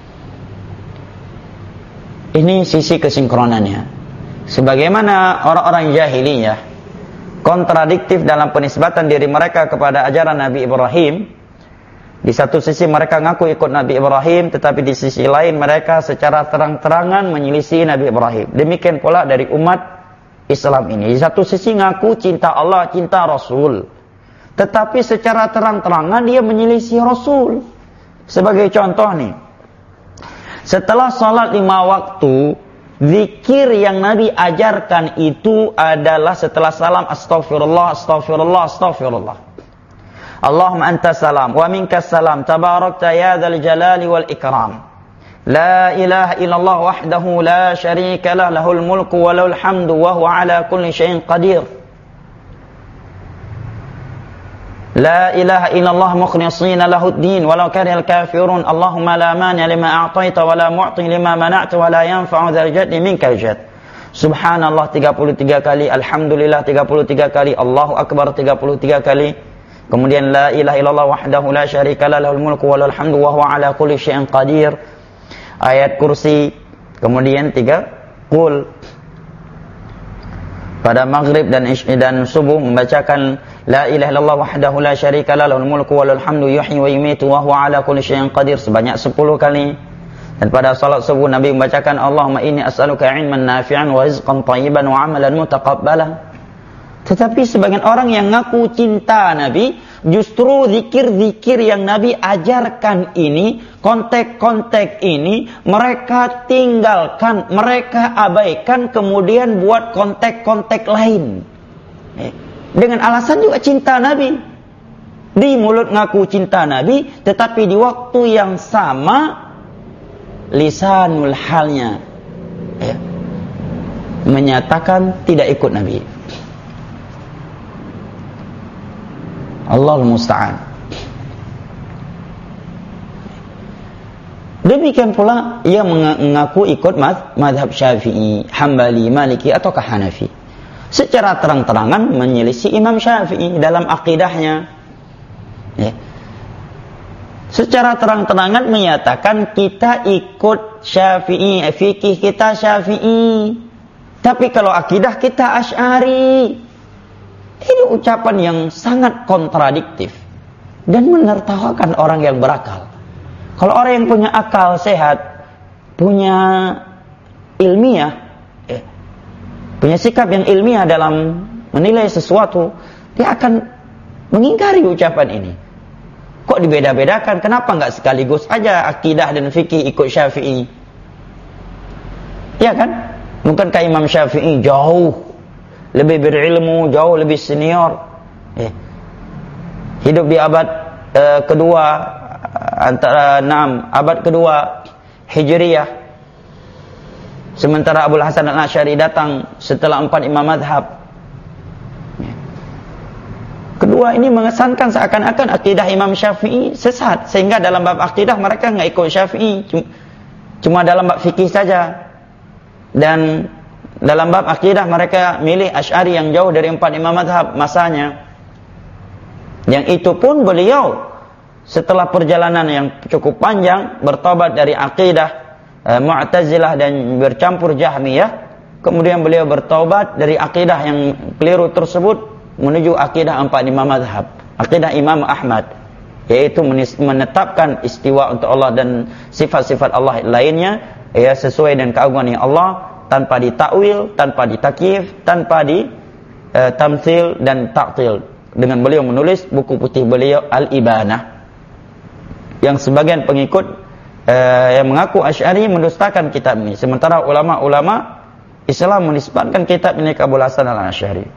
S1: ini sisi kesinkronannya. Sebagaimana orang-orang jahiliyah kontradiktif dalam penisbatan diri mereka kepada ajaran Nabi Ibrahim. Di satu sisi mereka ngaku ikut Nabi Ibrahim, tetapi di sisi lain mereka secara terang-terangan menyelisih Nabi Ibrahim. Demikian pula dari umat Islam ini. Di satu sisi ngaku cinta Allah, cinta Rasul, tetapi secara terang-terangan dia menyelisih Rasul. Sebagai contoh nih, setelah salat lima waktu, zikir yang Nabi ajarkan itu adalah setelah salam astaghfirullah, astaghfirullah, astaghfirullah. Allahumma anta salam wa minkas salam tabarakta ya dzal jalali wal ikram. La ilaha illallah wahdahu la syarika lah, lahul mulku wa lahul hamdu wa huwa ala kulli syai'in qadir. La ilaha illallah mukhlishina lahud-din walau karihal kafirun. Allahumma la mani lima a'taita wa la mu'ti lima mana'ta wa la yanfa'u dzal jaddi minkal jadd. Subhanallah tiga puluh tiga kali, alhamdulillah tiga puluh tiga kali, Allahu akbar tiga puluh tiga kali. Kemudian la ilaha illallah wahdahu la syarika lah, lahul mulku wa lahul hamdu wa huwa ala kulli syai'in qadir. Ayat kursi. Kemudian tiga qul. Pada maghrib dan dan subuh membacakan la ilaha illallah wahdahu la syarika lah, lahul mulku wa lahul hamdu yuhyi wa yumiitu wa huwa ala kulli syai'in qadir sebanyak sepuluh kali. Dan pada salat subuh Nabi membacakan Allahumma inni as'aluka 'ilman nafi'an wa rizqan thayyiban wa 'amalan mutaqabbalan. Tetapi sebagian orang yang ngaku cinta Nabi, justru zikir-zikir yang Nabi ajarkan ini, kontek-kontek ini, mereka tinggalkan, mereka abaikan, kemudian buat kontek-kontek lain. Dengan alasan juga cinta Nabi. Di mulut ngaku cinta Nabi, tetapi di waktu yang sama, lisanul halnya ya, menyatakan tidak ikut Nabi. Allahul musta'an. Demikian pula ia mengaku ikut mazhab Syafi'i, Hambali, Maliki atau Hanafi. Secara terang-terangan menyelisih Imam Syafi'i dalam akidahnya. Ya. Secara terang-terangan menyatakan kita ikut Syafi'i, fikih kita Syafi'i. Tapi kalau akidah kita Asy'ari. Ini ucapan yang sangat kontradiktif dan menertawakan orang yang berakal. Kalau orang yang punya akal sehat, punya ilmiah, eh, punya sikap yang ilmiah dalam menilai sesuatu, dia akan mengingkari ucapan ini. Kok dibeda-bedakan? Kenapa nggak sekaligus aja akidah dan fikih ikut Syafi'i? Ya kan? Bukankah Imam Syafi'i jauh lebih berilmu, jauh lebih senior, eh. hidup di abad eh, kedua, antara enam abad kedua Hijriyah, sementara Abu Hasan al-Asy'ari datang setelah empat imam mazhab. kedua ini mengesankan seakan-akan akidah Imam Syafi'i sesat, sehingga dalam bab akidah mereka nggak ikut Syafi'i, cuma dalam bab fikih saja. Dan dalam bab akidah mereka milih Asy'ari yang jauh dari empat imam mazhab masanya. Yang itu pun beliau setelah perjalanan yang cukup panjang bertobat dari akidah eh, Mu'tazilah dan bercampur Jahmiyah, kemudian beliau bertobat dari akidah yang keliru tersebut menuju akidah empat imam mazhab, akidah Imam Ahmad, yaitu menetapkan istiwa untuk Allah dan sifat-sifat Allah lainnya ya sesuai dengan keagungan Allah, tanpa ditakwil, tanpa ditakyif, tanpa di uh, tamtsil dan ta'til. Dengan beliau menulis buku putih beliau Al-Ibanah, yang sebagian pengikut uh, yang mengaku Asy'ari mendustakan kitab ini, sementara ulama-ulama Islam menisbatkan kitab ini ke Abul Hasan Al-Asy'ari.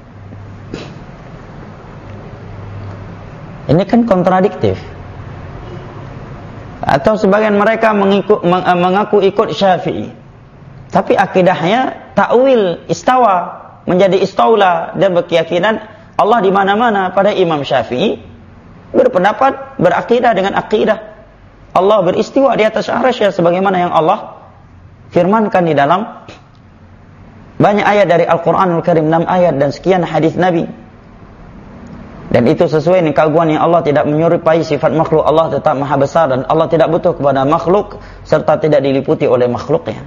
S1: Ini kan kontradiktif. Atau sebagian mereka mengikut, meng, mengaku ikut Syafi'i, tapi akidahnya takwil istawa menjadi istaula, dan berkeyakinan Allah di mana-mana. Pada Imam Syafi'i berpendapat, berakidah dengan akidah Allah beristiwa di atas arsy, sebagaimana yang Allah firmankan di dalam banyak ayat dari Al-Qur'anul Karim, enam ayat dan sekian hadis Nabi. Dan itu sesuai dengan keagungan yang Allah, tidak menyerupai sifat makhluk. Allah tetap maha besar dan Allah tidak butuh kepada makhluk serta tidak diliputi oleh makhluknya.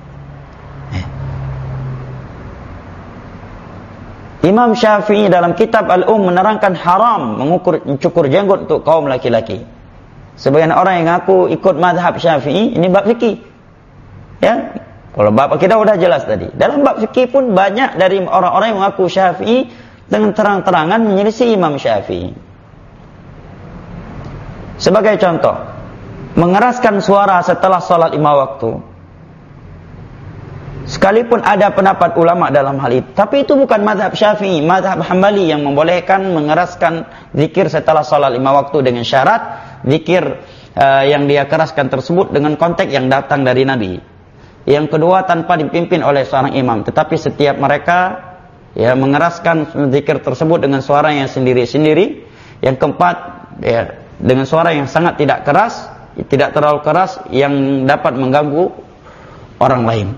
S1: Imam Syafi'i dalam kitab Al-Um menerangkan haram mengukur mencukur jenggot untuk kaum laki-laki. Sebagian orang yang ngaku ikut mazhab Syafi'i, ini bab fikih. Ya, kalau bab akidah udah jelas tadi. Dalam bab fikih pun banyak dari orang-orang yang mengaku Syafi'i dengan terang-terangan menyelisih Imam Syafi'i. Sebagai contoh, mengeraskan suara setelah sholat lima waktu. Sekalipun ada pendapat ulama dalam hal itu, tapi itu bukan mazhab Syafi'i, mazhab Hambali yang membolehkan mengeraskan zikir setelah sholat lima waktu dengan syarat zikir uh, yang dia keraskan tersebut dengan konteks yang datang dari Nabi. Yang kedua, tanpa dipimpin oleh seorang imam, tetapi setiap mereka ya mengeraskan zikir tersebut dengan suara yang sendiri-sendiri. Yang keempat, ya dengan suara yang sangat tidak keras, tidak terlalu keras yang dapat mengganggu orang lain.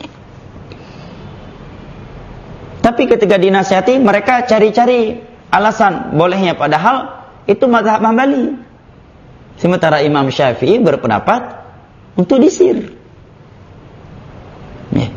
S1: Tapi ketika dinasihati, mereka cari-cari alasan bolehnya, padahal itu mazhab Hambali. Sementara Imam Syafi'i berpendapat untuk disir. Ya.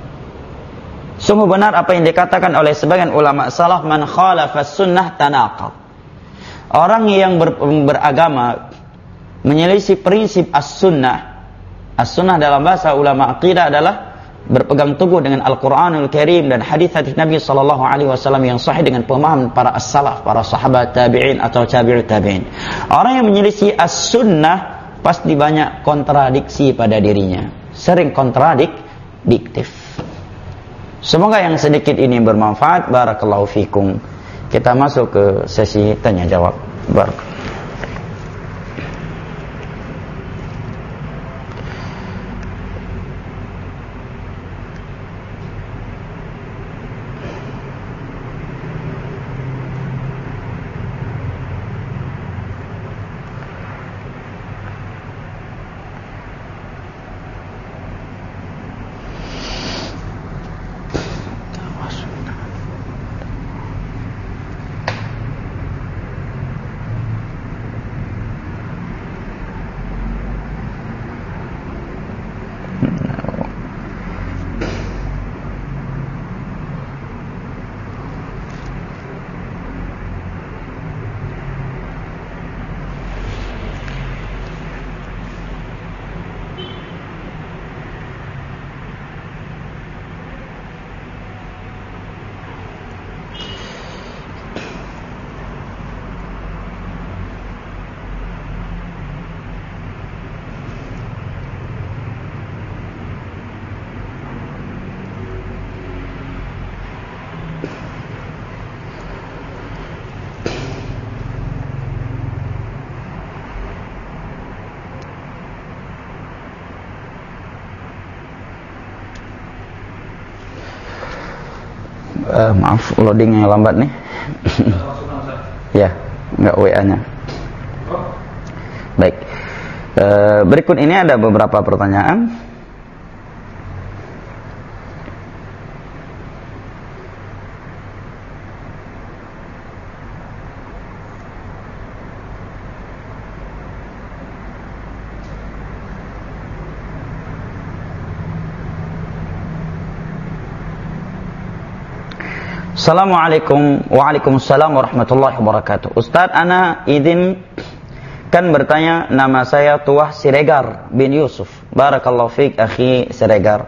S1: Sungguh benar apa yang dikatakan oleh sebagian ulama salaf, man khalafas sunnah tanaqad. Orang yang ber, beragama menyelisih prinsip as-sunnah. As-sunnah dalam bahasa ulama aqidah adalah berpegang teguh dengan Al-Qur'anul Karim dan hadis-hadis Nabi sallallahu alaihi wasallam yang sahih dengan pemahaman para as-salaf, para sahabat tabi'in atau tabi'ut tabi'in. Orang yang menyelisih as-sunnah pasti banyak kontradiksi pada dirinya, sering kontradiktif. Semoga yang sedikit ini bermanfaat. Barakallahu fikum. Kita masuk ke sesi tanya jawab. Barakallahu. Uh, maaf loadingnya lambat nih. Ya, enggak W A-nya. Baik. E, berikut ini ada beberapa pertanyaan. Assalamualaikum. Waalaikumsalam warahmatullahi wabarakatuh. Ustaz, ana izin kan bertanya, nama saya Tuah Siregar bin Yusuf. Barakallahu fiik akhi Siregar.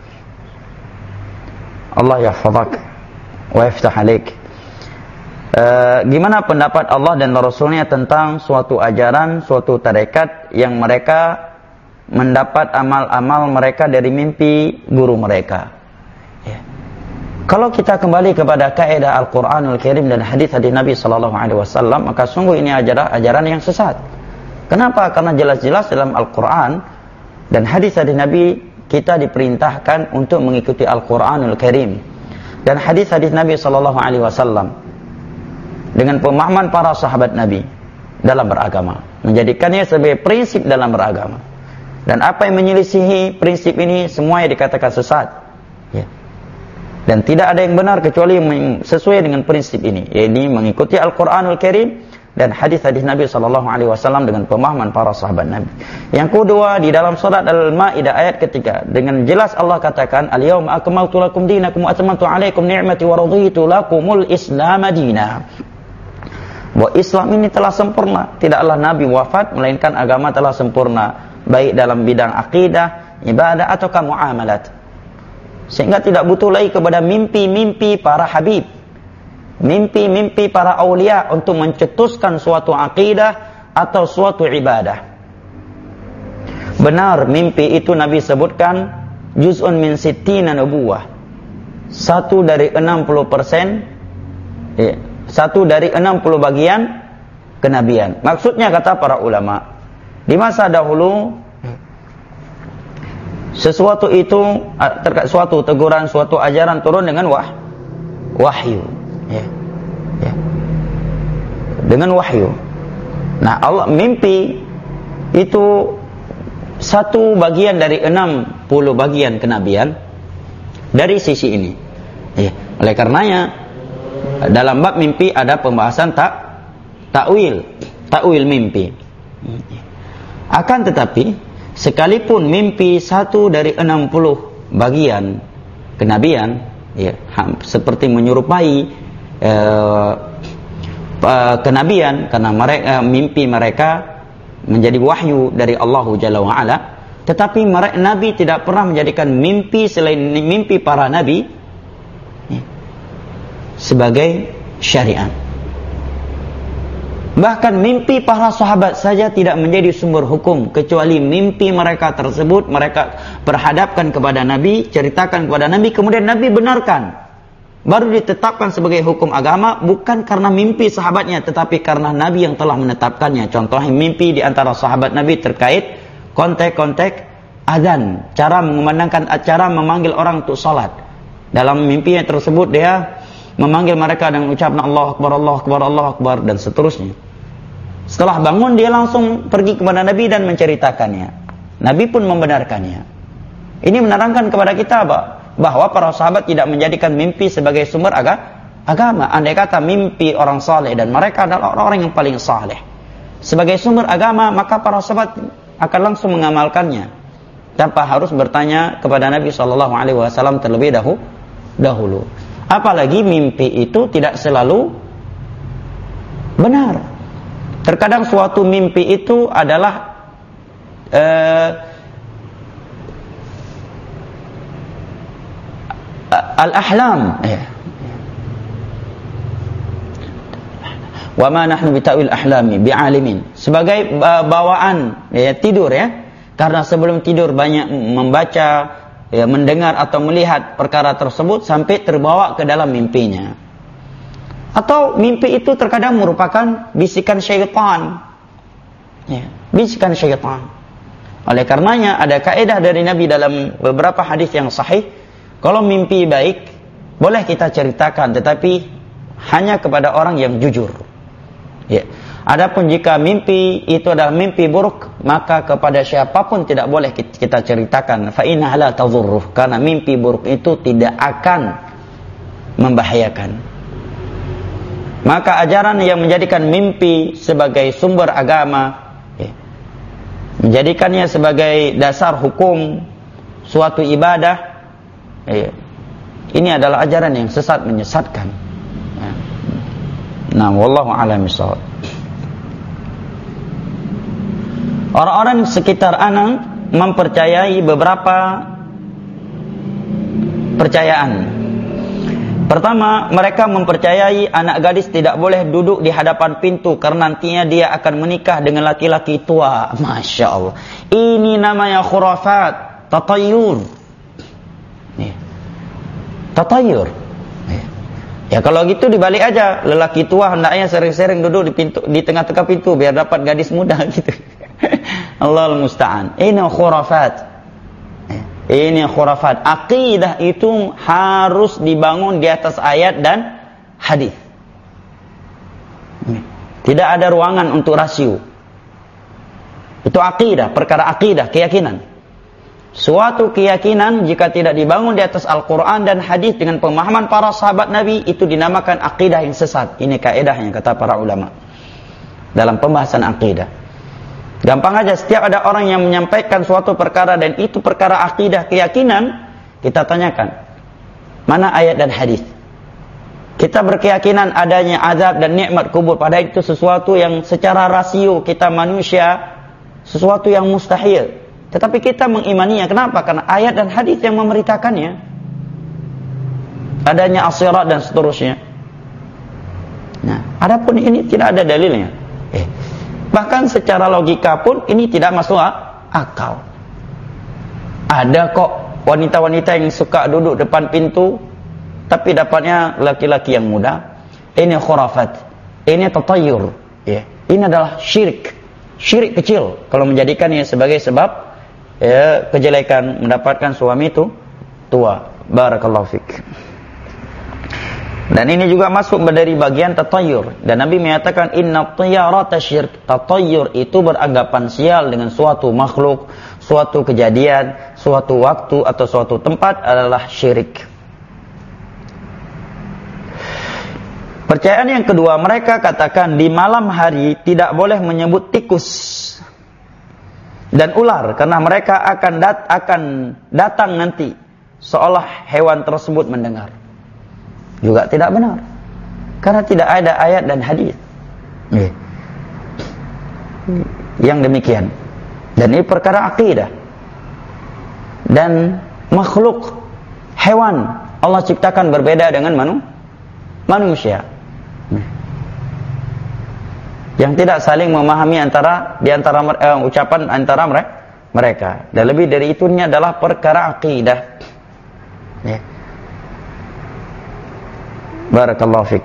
S1: Allah yahfazak wa yaftah alaik. E, gimana pendapat Allah dan Rasulnya tentang suatu ajaran, suatu tarekat yang mereka mendapat amal-amal mereka dari mimpi guru mereka? Kalau kita kembali kepada kaidah Al-Quranul Karim dan hadis-hadis Nabi Sallallahu Alaihi Wasallam, maka sungguh ini ajaran, ajaran yang sesat. Kenapa? Karena jelas-jelas dalam Al-Quran dan hadis-hadis Nabi kita diperintahkan untuk mengikuti Al-Quranul Karim dan hadis-hadis Nabi Sallallahu Alaihi Wasallam dengan pemahaman para sahabat Nabi dalam beragama, menjadikannya sebagai prinsip dalam beragama. Dan apa yang menyelisihi prinsip ini semuanya dikatakan sesat. Ya. Dan tidak ada yang benar kecuali sesuai dengan prinsip ini, yaitu mengikuti Al-Quranul Karim dan hadis-hadis Nabi Sallallahu Alaihi Wasallam dengan pemahaman para sahabat Nabi. Yang kedua, di dalam surat Al-Maidah ayat ketiga, dengan jelas Allah katakan, Al-yawma akmaltu lakum dinakum wa atmamtu alaikum ni'mati wa raditu lakumul Islam madina. Bahwa Islam ini telah sempurna. Tidaklah Nabi wafat melainkan agama telah sempurna, baik dalam bidang akidah, ibadah ataukah muamalat. Sehingga tidak butuh lagi kepada mimpi-mimpi para habib, mimpi-mimpi para aulia untuk mencetuskan suatu akidah atau suatu ibadah. Benar, mimpi itu Nabi sebutkan juz'un min sittina nubuwah, satu dari enam puluh persen, eh, satu dari enam puluh bagian kenabian. Maksudnya kata para ulama, di masa dahulu sesuatu itu, terkait suatu teguran, suatu ajaran turun dengan wah, wahyu, ya, ya, dengan wahyu. Nah, Allah mimpi itu satu bagian dari enam puluh bagian kenabian dari sisi ini. Ya, oleh karenanya dalam bab mimpi ada pembahasan tak takwil, takwil mimpi. Akan tetapi sekalipun mimpi satu dari enam puluh bagian kenabian, ya, seperti menyerupai uh, uh, kenabian, karena mereka, uh, mimpi mereka menjadi wahyu dari Allah Jalla wa'ala, tetapi mereka, Nabi tidak pernah menjadikan mimpi selain mimpi para Nabi, ya, sebagai syariat. Bahkan mimpi para sahabat saja tidak menjadi sumber hukum, kecuali mimpi mereka tersebut mereka perhadapkan kepada Nabi, ceritakan kepada Nabi, kemudian Nabi benarkan, baru ditetapkan sebagai hukum agama, bukan karena mimpi sahabatnya, tetapi karena Nabi yang telah menetapkannya. Contohnya mimpi di antara sahabat Nabi terkait konteks-konteks azan, cara mengumandangkan, cara memanggil orang untuk salat. Dalam mimpinya tersebut dia memanggil mereka dengan ucapan Allah Akbar, Allah Akbar, Allah Akbar, dan seterusnya. Setelah bangun dia langsung pergi kepada Nabi dan menceritakannya. Nabi pun membenarkannya. Ini menerangkan kepada kita bahwa para sahabat tidak menjadikan mimpi sebagai sumber agama. Andai kata mimpi orang saleh dan mereka adalah orang-orang yang paling saleh sebagai sumber agama, maka para sahabat akan langsung mengamalkannya tanpa harus bertanya kepada Nabi Shallallahu Alaihi Wasallam terlebih dahulu. Apalagi mimpi itu tidak selalu benar. Terkadang suatu mimpi itu adalah uh, al-ahlam. Wa ma nahnu bita'wil ahlami bi'alimin. Sebagai uh, bawaan, ya, tidur, ya. Karena sebelum tidur banyak membaca, ya, mendengar atau melihat perkara tersebut sampai terbawa ke dalam mimpinya. Atau mimpi itu terkadang merupakan bisikan syaitan, ya, bisikan syaitan. Oleh karenanya ada kaidah dari Nabi dalam beberapa hadis yang sahih, kalau mimpi baik boleh kita ceritakan, tetapi hanya kepada orang yang jujur. Ya. Adapun jika mimpi itu adalah mimpi buruk, maka kepada siapapun tidak boleh kita ceritakan. Fa innaha la tadhurruh, karena mimpi buruk itu tidak akan membahayakan. Maka ajaran yang menjadikan mimpi sebagai sumber agama, ya, menjadikannya sebagai dasar hukum suatu ibadah, ya, ini adalah ajaran yang sesat, menyesatkan. Ya. Nah, wallahu a'lam bishawab. Orang-orang sekitar anak mempercayai beberapa percayaan. Pertama, mereka mempercayai anak gadis tidak boleh duduk di hadapan pintu karena nantinya dia akan menikah dengan laki-laki tua. Masya Allah. Ini namanya khurafat, tatayur. Tatayur. Ya kalau gitu dibalik aja, lelaki tua hendaknya sering-sering duduk di pintu, di tengah-tengah pintu biar dapat gadis muda gitu. Allahul musta'an. Ini khurafat. Ini khurafat. Aqidah itu harus dibangun di atas ayat dan hadis. Tidak ada ruangan untuk rasio. Itu aqidah, perkara aqidah, keyakinan. Suatu keyakinan jika tidak dibangun di atas Al-Quran dan hadis dengan pemahaman para sahabat Nabi, itu dinamakan aqidah yang sesat. Ini kaedahnya kata para ulama dalam pembahasan aqidah. Gampang aja, setiap ada orang yang menyampaikan suatu perkara dan itu perkara akidah, keyakinan, kita tanyakan, mana ayat dan hadis? Kita berkeyakinan adanya azab dan nikmat kubur, padahal itu sesuatu yang secara rasio kita manusia, sesuatu yang mustahil. Tetapi kita mengimaninya, kenapa? Karena ayat dan hadis yang memberitakannya. Adanya as-sirat dan seterusnya. Nah, adapun ini tidak ada dalilnya. Eh, Bahkan secara logika pun ini tidak masuk akal. Ada kok wanita-wanita yang suka duduk depan pintu, tapi dapatnya laki-laki yang muda. Ini khurafat. Ini tatayur. Ya. Ini adalah syirik. Syirik kecil. Kalau menjadikannya sebagai sebab ya, kejelekan mendapatkan suami itu tua. Barakallahu fik. Dan ini juga masuk dari bagian tatayur. Dan Nabi menyatakan inna tiyarata syirk. Tatayur itu beranggapan sial dengan suatu makhluk, suatu kejadian, suatu waktu atau suatu tempat adalah syirik. Percayaan yang kedua, mereka katakan di malam hari tidak boleh menyebut tikus dan ular karena mereka akan dat akan datang nanti seolah hewan tersebut mendengar. Juga tidak benar. Karena tidak ada ayat dan hadis yang demikian. Dan ini perkara akidah. Dan makhluk hewan Allah ciptakan berbeda dengan manu, manusia. Yang tidak saling memahami antara di antara eh, ucapan antara mereka. Dan lebih dari itu ini adalah perkara akidah. Ya. Barakallahu fik.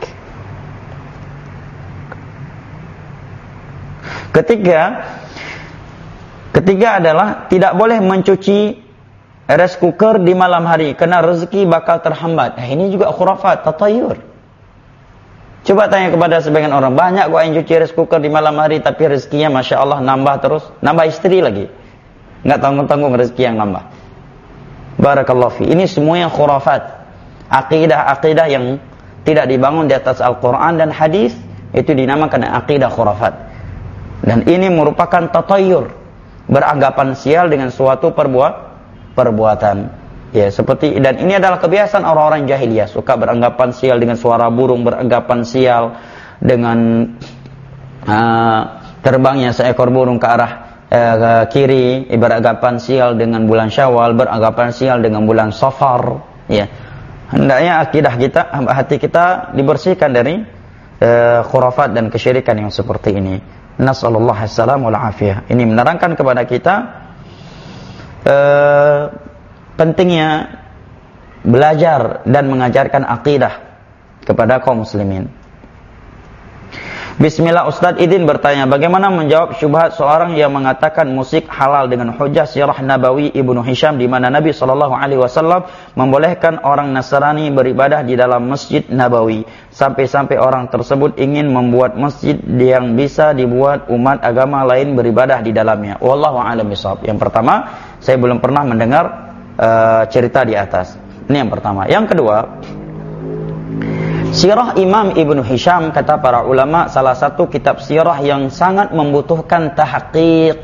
S1: Ketiga, ketiga adalah tidak boleh mencuci rice cooker di malam hari karena rezeki bakal terhambat. Nah, ini juga khurafat, tatayur. Coba tanya kepada sebagian orang, banyak kok yang cuci rice cooker di malam hari tapi rezekinya masya Allah nambah terus, nambah istri lagi, nggak tanggung-tanggung rezeki yang nambah. Barakallahu fik. Ini semuanya khurafat, akidah-akidah yang tidak dibangun di atas Al-Quran dan hadis, itu dinamakan akidah khurafat. Dan ini merupakan tatayur, beranggapan sial dengan suatu perbuat, perbuatan. Ya, seperti dan ini adalah kebiasaan orang-orang jahiliyah, suka beranggapan sial dengan suara burung, beranggapan sial dengan uh, terbangnya seekor burung ke arah uh, ke kiri, beranggapan sial dengan bulan Syawal, beranggapan sial dengan bulan Safar, ya. Hendaknya akidah kita, hati kita dibersihkan dari uh, khurafat dan kesyirikan yang seperti ini. Nasallallahu alaihi wa afiyah. Ini menerangkan kepada kita uh, pentingnya belajar dan mengajarkan akidah kepada kaum muslimin. Bismillah, Ustadz Idin bertanya, bagaimana menjawab syubhat seorang yang mengatakan musik halal dengan hujah sirah Nabawi Ibnu Hisham, di mana Nabi shallallahu alaihi wasallam membolehkan orang Nasrani beribadah di dalam Masjid Nabawi, sampai-sampai orang tersebut ingin membuat masjid yang bisa dibuat umat agama lain beribadah di dalamnya. Wallahu a'lam bishawab. Yang pertama, saya belum pernah mendengar uh, cerita di atas. Ini yang pertama. Yang kedua, sirah Imam Ibnu Hisham, kata para ulama, salah satu kitab sirah yang sangat membutuhkan tahqiq.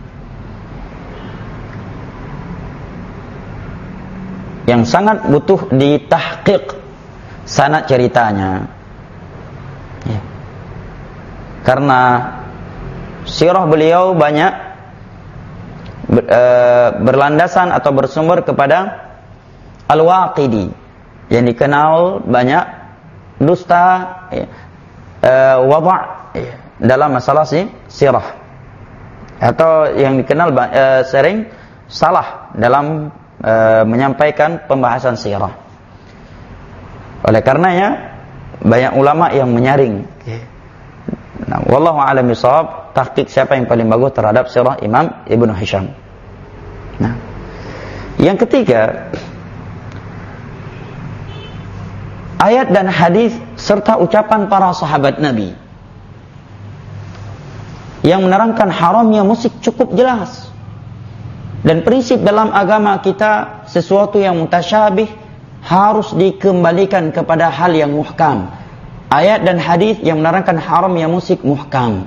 S1: Yang sangat butuh ditahqiq sanad ceritanya. Ya. Karena sirah beliau banyak ber, e, berlandasan atau bersumber kepada Al-Waqidi, yang dikenal banyak dusta, ya, uh, wada' ya, dalam masalah si, sirah, atau yang dikenal uh, sering salah dalam uh, menyampaikan pembahasan sirah. Oleh karenanya banyak ulama yang menyaring. Nah, wallahu a'lam bishawab, tahqiq siapa yang paling bagus terhadap sirah Imam Ibnu Hisham. Nah, yang ketiga, ayat dan hadis serta ucapan para sahabat Nabi yang menerangkan haramnya musik cukup jelas. Dan prinsip dalam agama kita, sesuatu yang mutasyabih harus dikembalikan kepada hal yang muhkam. Ayat dan hadis yang menerangkan haramnya musik muhkam.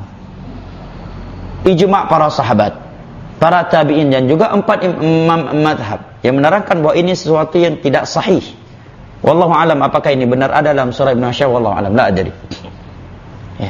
S1: Ijma' para sahabat, para tabi'in, dan juga empat imam madhab yang menerangkan bahwa ini sesuatu yang tidak sahih. Wallahu alam, apakah ini benar ada dalam surah Ibnu Hisham? Wallahu alam, la adri. Ya.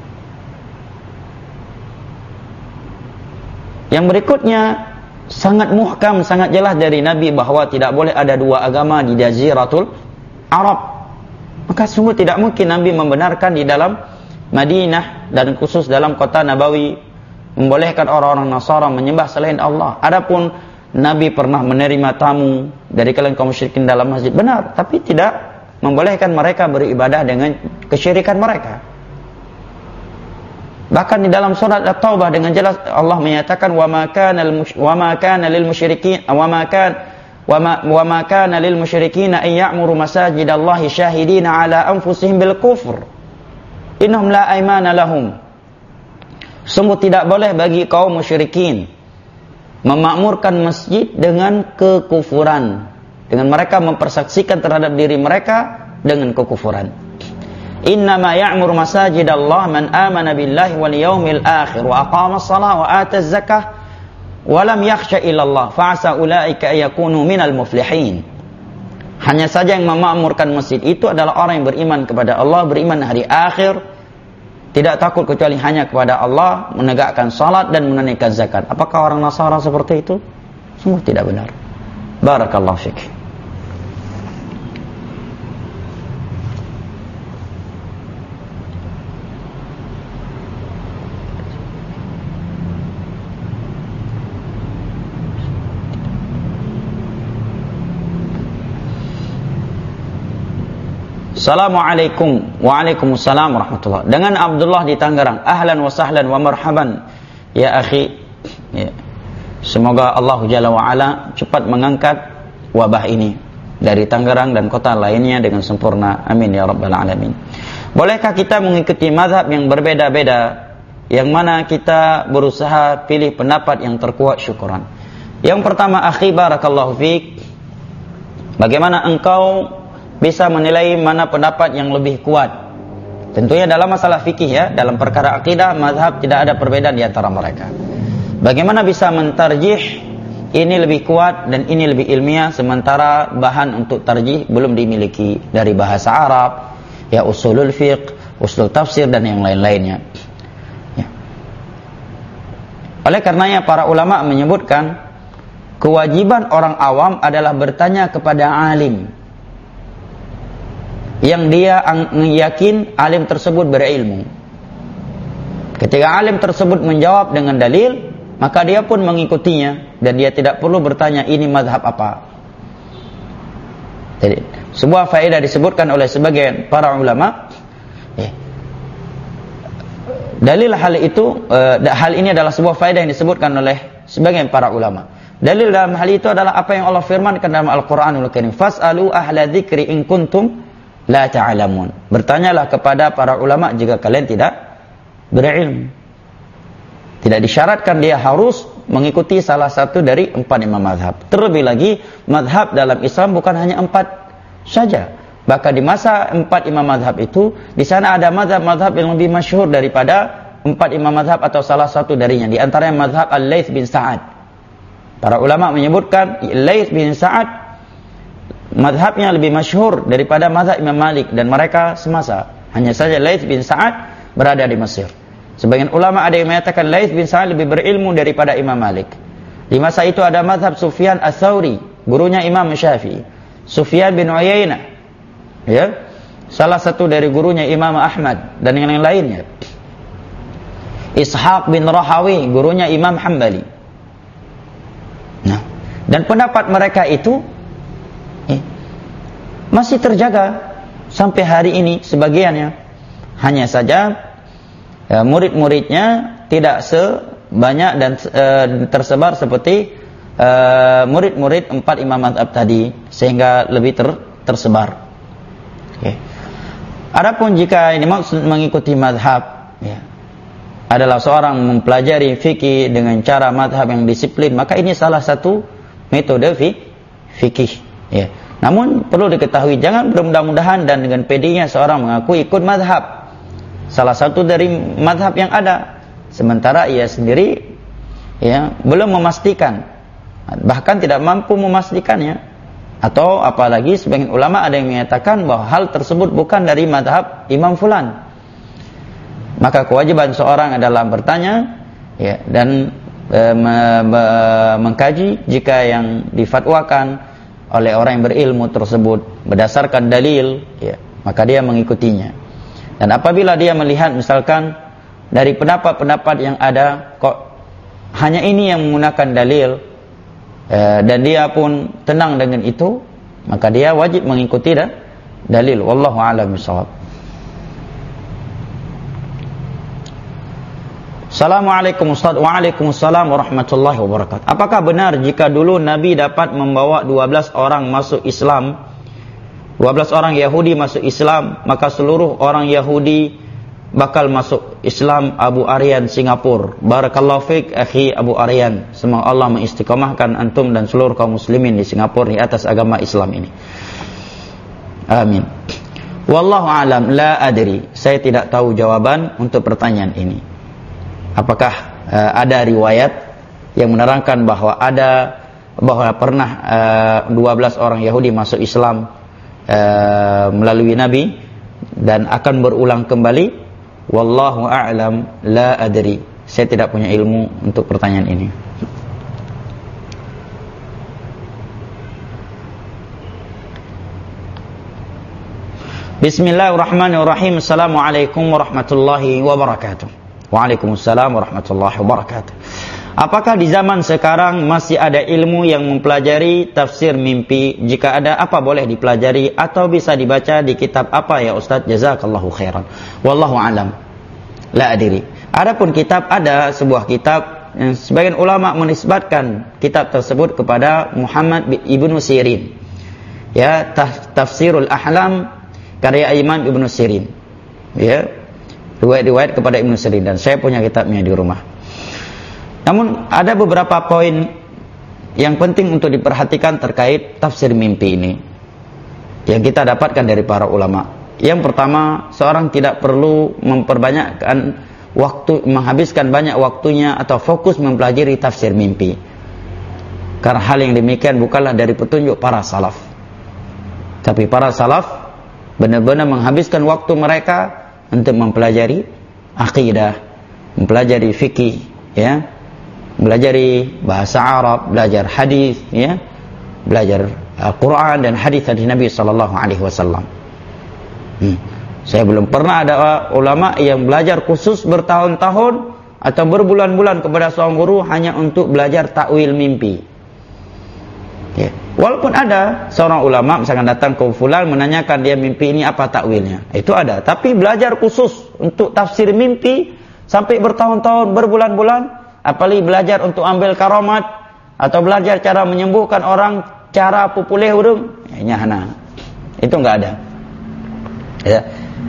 S1: Yang berikutnya sangat muhkam, sangat jelas dari Nabi bahwa tidak boleh ada dua agama di Jaziratul Arab. Maka sungguh tidak mungkin Nabi membenarkan di dalam Madinah dan khusus dalam kota Nabawi membolehkan orang-orang Nasara menyembah selain Allah. Adapun Nabi pernah menerima tamu dari kalangan kaum musyrikin dalam masjid, benar, tapi tidak membolehkan mereka beribadah dengan kesyirikan mereka. Bahkan di dalam surat At-Taubah dengan jelas Allah menyatakan wa ma kana wa ma kana lil musyrikin wa ma kana wa ma kana lil musyrikin ay ya'muru masajidallahi syahidina ala anfusihim bil kufr innahum la aymana lahum. Sungguh tidak boleh bagi kaum musyrikin memakmurkan masjid dengan kekufuran, dengan mereka mempersaksikan terhadap diri mereka dengan kekufuran. Innama ya'muru masajidallah man amana billahi wal yawmil akhir wa aqama as-salah wa ata az-zakah wa lam yakhsha illa Allah fa'asa ulaika ayakunu minal muflihin. Hanya saja yang memakmurkan masjid itu adalah orang yang beriman kepada Allah, beriman hari akhir, tidak takut kecuali hanya kepada Allah, menegakkan salat dan menunaikan zakat. Apakah orang Nasara seperti itu? Sungguh tidak benar. Barakallahu fiik. Assalamualaikum. Waalaikumsalam warahmatullahi. Dengan Abdullah di Tangerang. Ahlan wa sahlan wa marhaban ya akhi. Ya. Semoga Allah Jalla wa Ala cepat mengangkat wabah ini dari Tangerang dan kota lainnya dengan sempurna. Amin ya rabbal alamin. Bolehkah kita mengikuti mazhab yang berbeda-beda, yang mana kita berusaha pilih pendapat yang terkuat? Syukuran. Yang pertama, akhi barakallahu fiik, bagaimana engkau bisa menilai mana pendapat yang lebih kuat? Tentunya dalam masalah fikih ya, dalam perkara akidah, mazhab tidak ada perbedaan di antara mereka. Bagaimana bisa mentarjih ini lebih kuat dan ini lebih ilmiah, sementara bahan untuk tarjih belum dimiliki dari bahasa Arab, ya usulul fiqh, usul tafsir dan yang lain-lainnya. Ya. Oleh karenanya para ulama menyebutkan kewajiban orang awam adalah bertanya kepada alim yang dia yakin alim tersebut berilmu. Ketika alim tersebut menjawab dengan dalil, maka dia pun mengikutinya dan dia tidak perlu bertanya ini mazhab apa. Jadi, sebuah faedah disebutkan oleh sebagian para ulama, eh, Dalil hal itu, uh, hal ini adalah sebuah faedah yang disebutkan oleh sebagian para ulama. Dalil dalam hal itu adalah apa yang Allah firmankan dalam Al-Qur'anul Karim, fas'alu ahla dzikri in kuntum la ta'lamun. Bertanyalah kepada para ulama jika kalian tidak berilmu. Tidak disyaratkan dia harus mengikuti salah satu dari empat imam mazhab. Terlebih lagi, mazhab dalam Islam bukan hanya empat saja. Bahkan di masa empat imam mazhab itu, di sana ada mazhab-mazhab yang lebih masyhur daripada empat imam mazhab atau salah satu darinya. Di antaranya mazhab Al-Laits bin Sa'ad. Para ulama menyebutkan Laits bin Sa'ad mazhabnya lebih masyhur daripada mazhab Imam Malik, dan mereka semasa. Hanya saja Laits bin Sa'ad berada di Mesir. Sebagian ulama ada yang mengatakan Laits bin Sa'ad lebih berilmu daripada Imam Malik. Di masa itu ada mazhab Sufyan Ats-Tsauri, gurunya Imam Syafi'i. Sufyan bin Uyainah, ya, salah satu dari gurunya Imam Ahmad dan yang lainnya. Ishaq bin Rahawi, gurunya Imam Hambali. Nah, dan pendapat mereka itu eh, masih terjaga sampai hari ini sebagiannya. Hanya saja ya, murid-muridnya tidak sebanyak dan e, tersebar seperti e, murid-murid empat imam mazhab tadi, sehingga lebih ter, tersebar. Okay. Adapun jika ini maksud mengikuti mazhab, ya, adalah seorang mempelajari fikih dengan cara mazhab yang disiplin, maka ini salah satu metode fikih. Ya. Namun perlu diketahui, jangan bermudah-mudahan dan dengan pedenya seorang mengaku ikut mazhab, salah satu dari mazhab yang ada, sementara ia sendiri ya belum memastikan, bahkan tidak mampu memastikannya. Atau apalagi sebagian ulama ada yang menyatakan bahwa hal tersebut bukan dari mazhab Imam Fulan. Maka kewajiban seorang adalah bertanya ya, dan e, me, me, mengkaji jika yang difatwakan oleh orang yang berilmu tersebut berdasarkan dalil, ya, maka dia mengikutinya. Dan apabila dia melihat misalkan dari pendapat-pendapat yang ada kok hanya ini yang menggunakan dalil, e, dan dia pun tenang dengan itu, maka dia wajib mengikuti dah, dalil. Wallahu a'lam bishawab. Assalamualaikum Ustaz. Waalaikumsalam warahmatullahi wabarakatuh. Apakah benar jika dulu Nabi dapat membawa dua belas orang masuk Islam, dua belas orang Yahudi masuk Islam, maka seluruh orang Yahudi bakal masuk Islam? Abu Aryan, Singapura. Barakallahu fiik akhi Abu Aryan. Semoga Allah mengistiqomahkan antum dan seluruh kaum muslimin di Singapura di atas agama Islam ini. Amin. Wallahu alam, la adri. Saya tidak tahu jawaban untuk pertanyaan ini. Apakah uh, ada riwayat yang menerangkan bahwa ada bahwa pernah uh, dua belas orang Yahudi masuk Islam uh, melalui Nabi dan akan berulang kembali? Wallahu a'lam, la adri. Saya tidak punya ilmu untuk pertanyaan ini. Bismillahirrahmanirrahim. Assalamualaikum warahmatullahi wabarakatuh. Waalaikumsalam warahmatullahi wabarakatuh. Apakah di zaman sekarang masih ada ilmu yang mempelajari tafsir mimpi? Jika ada, apa boleh dipelajari atau bisa dibaca di kitab apa ya Ustaz? Jazakallahu khairan. Wallahu alam, la adiri. Adapun kitab, ada sebuah kitab yang sebagian ulama menisbatkan kitab tersebut kepada Muhammad ibnu Sirin. Ya, Tafsirul Ahlam karya Imam Ibnu Sirin. Ya, riwayat-riwayat kepada Ibnu Sirin, dan saya punya kitabnya di rumah. Namun ada beberapa poin yang penting untuk diperhatikan terkait tafsir mimpi ini yang kita dapatkan dari para ulama. Yang pertama, seorang tidak perlu memperbanyakkan waktu, menghabiskan banyak waktunya atau fokus mempelajari tafsir mimpi, karena hal yang demikian bukanlah dari petunjuk para salaf. Tapi para salaf benar-benar menghabiskan waktu mereka untuk mempelajari akidah, mempelajari fikih, ya, mempelajari bahasa Arab, belajar hadis, ya, belajar Al-Quran dan hadis dari Nabi Sallallahu Alaihi Wasallam. Hmm. Saya belum pernah ada ulama yang belajar khusus bertahun-tahun atau berbulan-bulan kepada seorang guru hanya untuk belajar takwil mimpi. Ya. Walaupun ada seorang ulama misalkan datang ke fulan menanyakan dia mimpi ini apa takwilnya, itu ada. Tapi belajar khusus untuk tafsir mimpi sampai bertahun-tahun, berbulan-bulan, apalagi belajar untuk ambil karamat atau belajar cara menyembuhkan orang, cara pupulih hurung, ya hana. Itu enggak ada. Ya.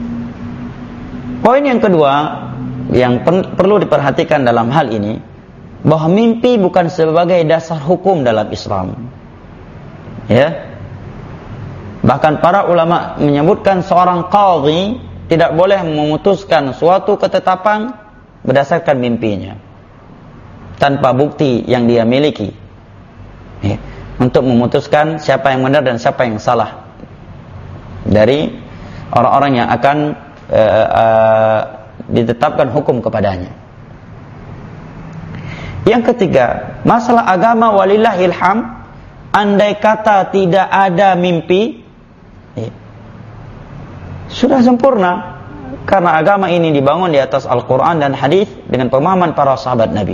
S1: Poin yang kedua yang per perlu diperhatikan dalam hal ini, bahwa mimpi bukan sebagai dasar hukum dalam Islam. Ya. Bahkan para ulama menyebutkan seorang qadhi tidak boleh memutuskan suatu ketetapan berdasarkan mimpinya tanpa bukti yang dia miliki, ya, untuk memutuskan siapa yang benar dan siapa yang salah dari orang-orang yang akan uh, uh, ditetapkan hukum kepadanya. Yang ketiga, masalah agama walillahil hamd, andai kata tidak ada mimpi, ya, sudah sempurna, karena agama ini dibangun di atas Al-Quran dan hadis dengan pemahaman para sahabat Nabi.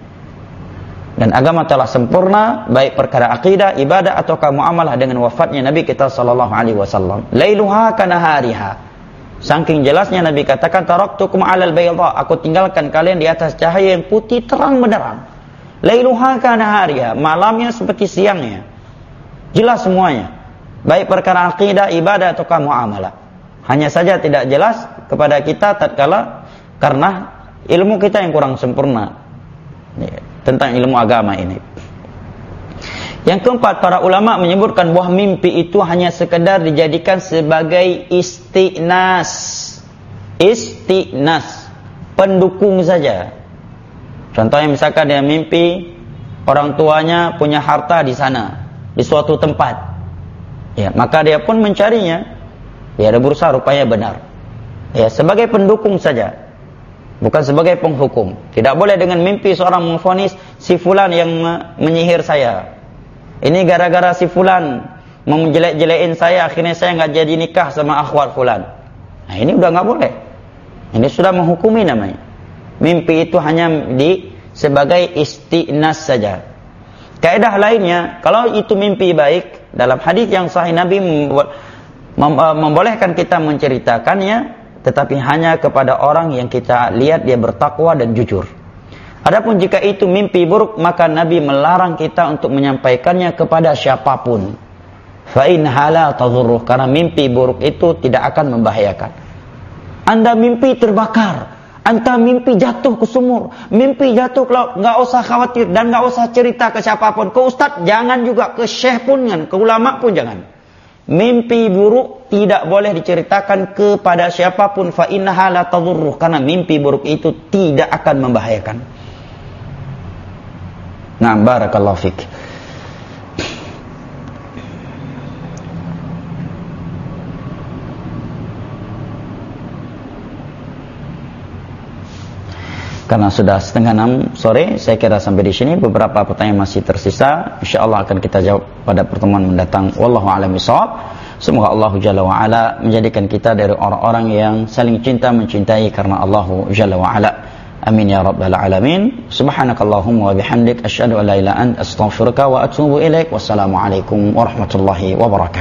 S1: Dan agama telah sempurna, baik perkara akidah, ibadah ataukah muamalah dengan wafatnya Nabi kita sallallahu alaihi wasallam. Lailuha kanahariha. Saking jelasnya Nabi katakan, taraktukum 'alal bayda, aku tinggalkan kalian di atas cahaya yang putih terang benderang. Lailuha kanahariha, malamnya seperti siangnya. Jelas semuanya, baik perkara akidah, ibadah ataukah muamalah. Hanya saja tidak jelas kepada kita tatkala karena ilmu kita yang kurang sempurna, ya, tentang ilmu agama ini. Yang keempat, para ulama menyebutkan bahwa mimpi itu hanya sekedar dijadikan sebagai istinas. Istinas, pendukung saja. Contohnya misalkan dia mimpi orang tuanya punya harta di sana, di suatu tempat, ya, maka dia pun mencarinya, ya, dia berusaha rupanya benar, ya, sebagai pendukung saja, bukan sebagai penghukum. Tidak boleh dengan mimpi seorang memvonis si fulan yang menyihir saya, ini gara-gara si fulan menjelek-jelekin saya, akhirnya saya nggak jadi nikah sama akhwat fulan. Nah, ini udah nggak boleh, ini sudah menghukumi namanya. Mimpi itu hanya di sebagai istinas saja. Kaidah lainnya, kalau itu mimpi baik, dalam hadis yang sahih Nabi membolehkan kita menceritakannya, tetapi hanya kepada orang yang kita lihat dia bertakwa dan jujur. Adapun jika itu mimpi buruk, maka Nabi melarang kita untuk menyampaikannya kepada siapapun. Fa in hala tadhurruh, karena mimpi buruk itu tidak akan membahayakan. Anda mimpi terbakar, Anda mimpi jatuh ke sumur, mimpi jatuh ke laut, nggak usah khawatir dan nggak usah cerita ke siapapun, ke ustaz jangan, juga ke syekh pun jangan, ke ulama pun jangan. Mimpi buruk tidak boleh diceritakan kepada siapapun. Fa innaha la tadhurruh, karena mimpi buruk itu tidak akan membahayakan. Nah, barakallahu fik. Karena sudah setengah enam sore, saya kira sampai di sini. Beberapa pertanyaan masih tersisa, insyaallah akan kita jawab pada pertemuan mendatang. Wallahu a'lam bishawab. Semoga Allah Jalla wa Ala menjadikan kita dari orang-orang yang saling cinta mencintai karena Allah Jalla wa Ala. Amin ya rabbal alamin. Subhanakallahumma wa bihamdik asyhadu an la ilaha illa anta astaghfiruka wa atubu ilaik. Wassalamu alaikum warahmatullahi wabarakatuh.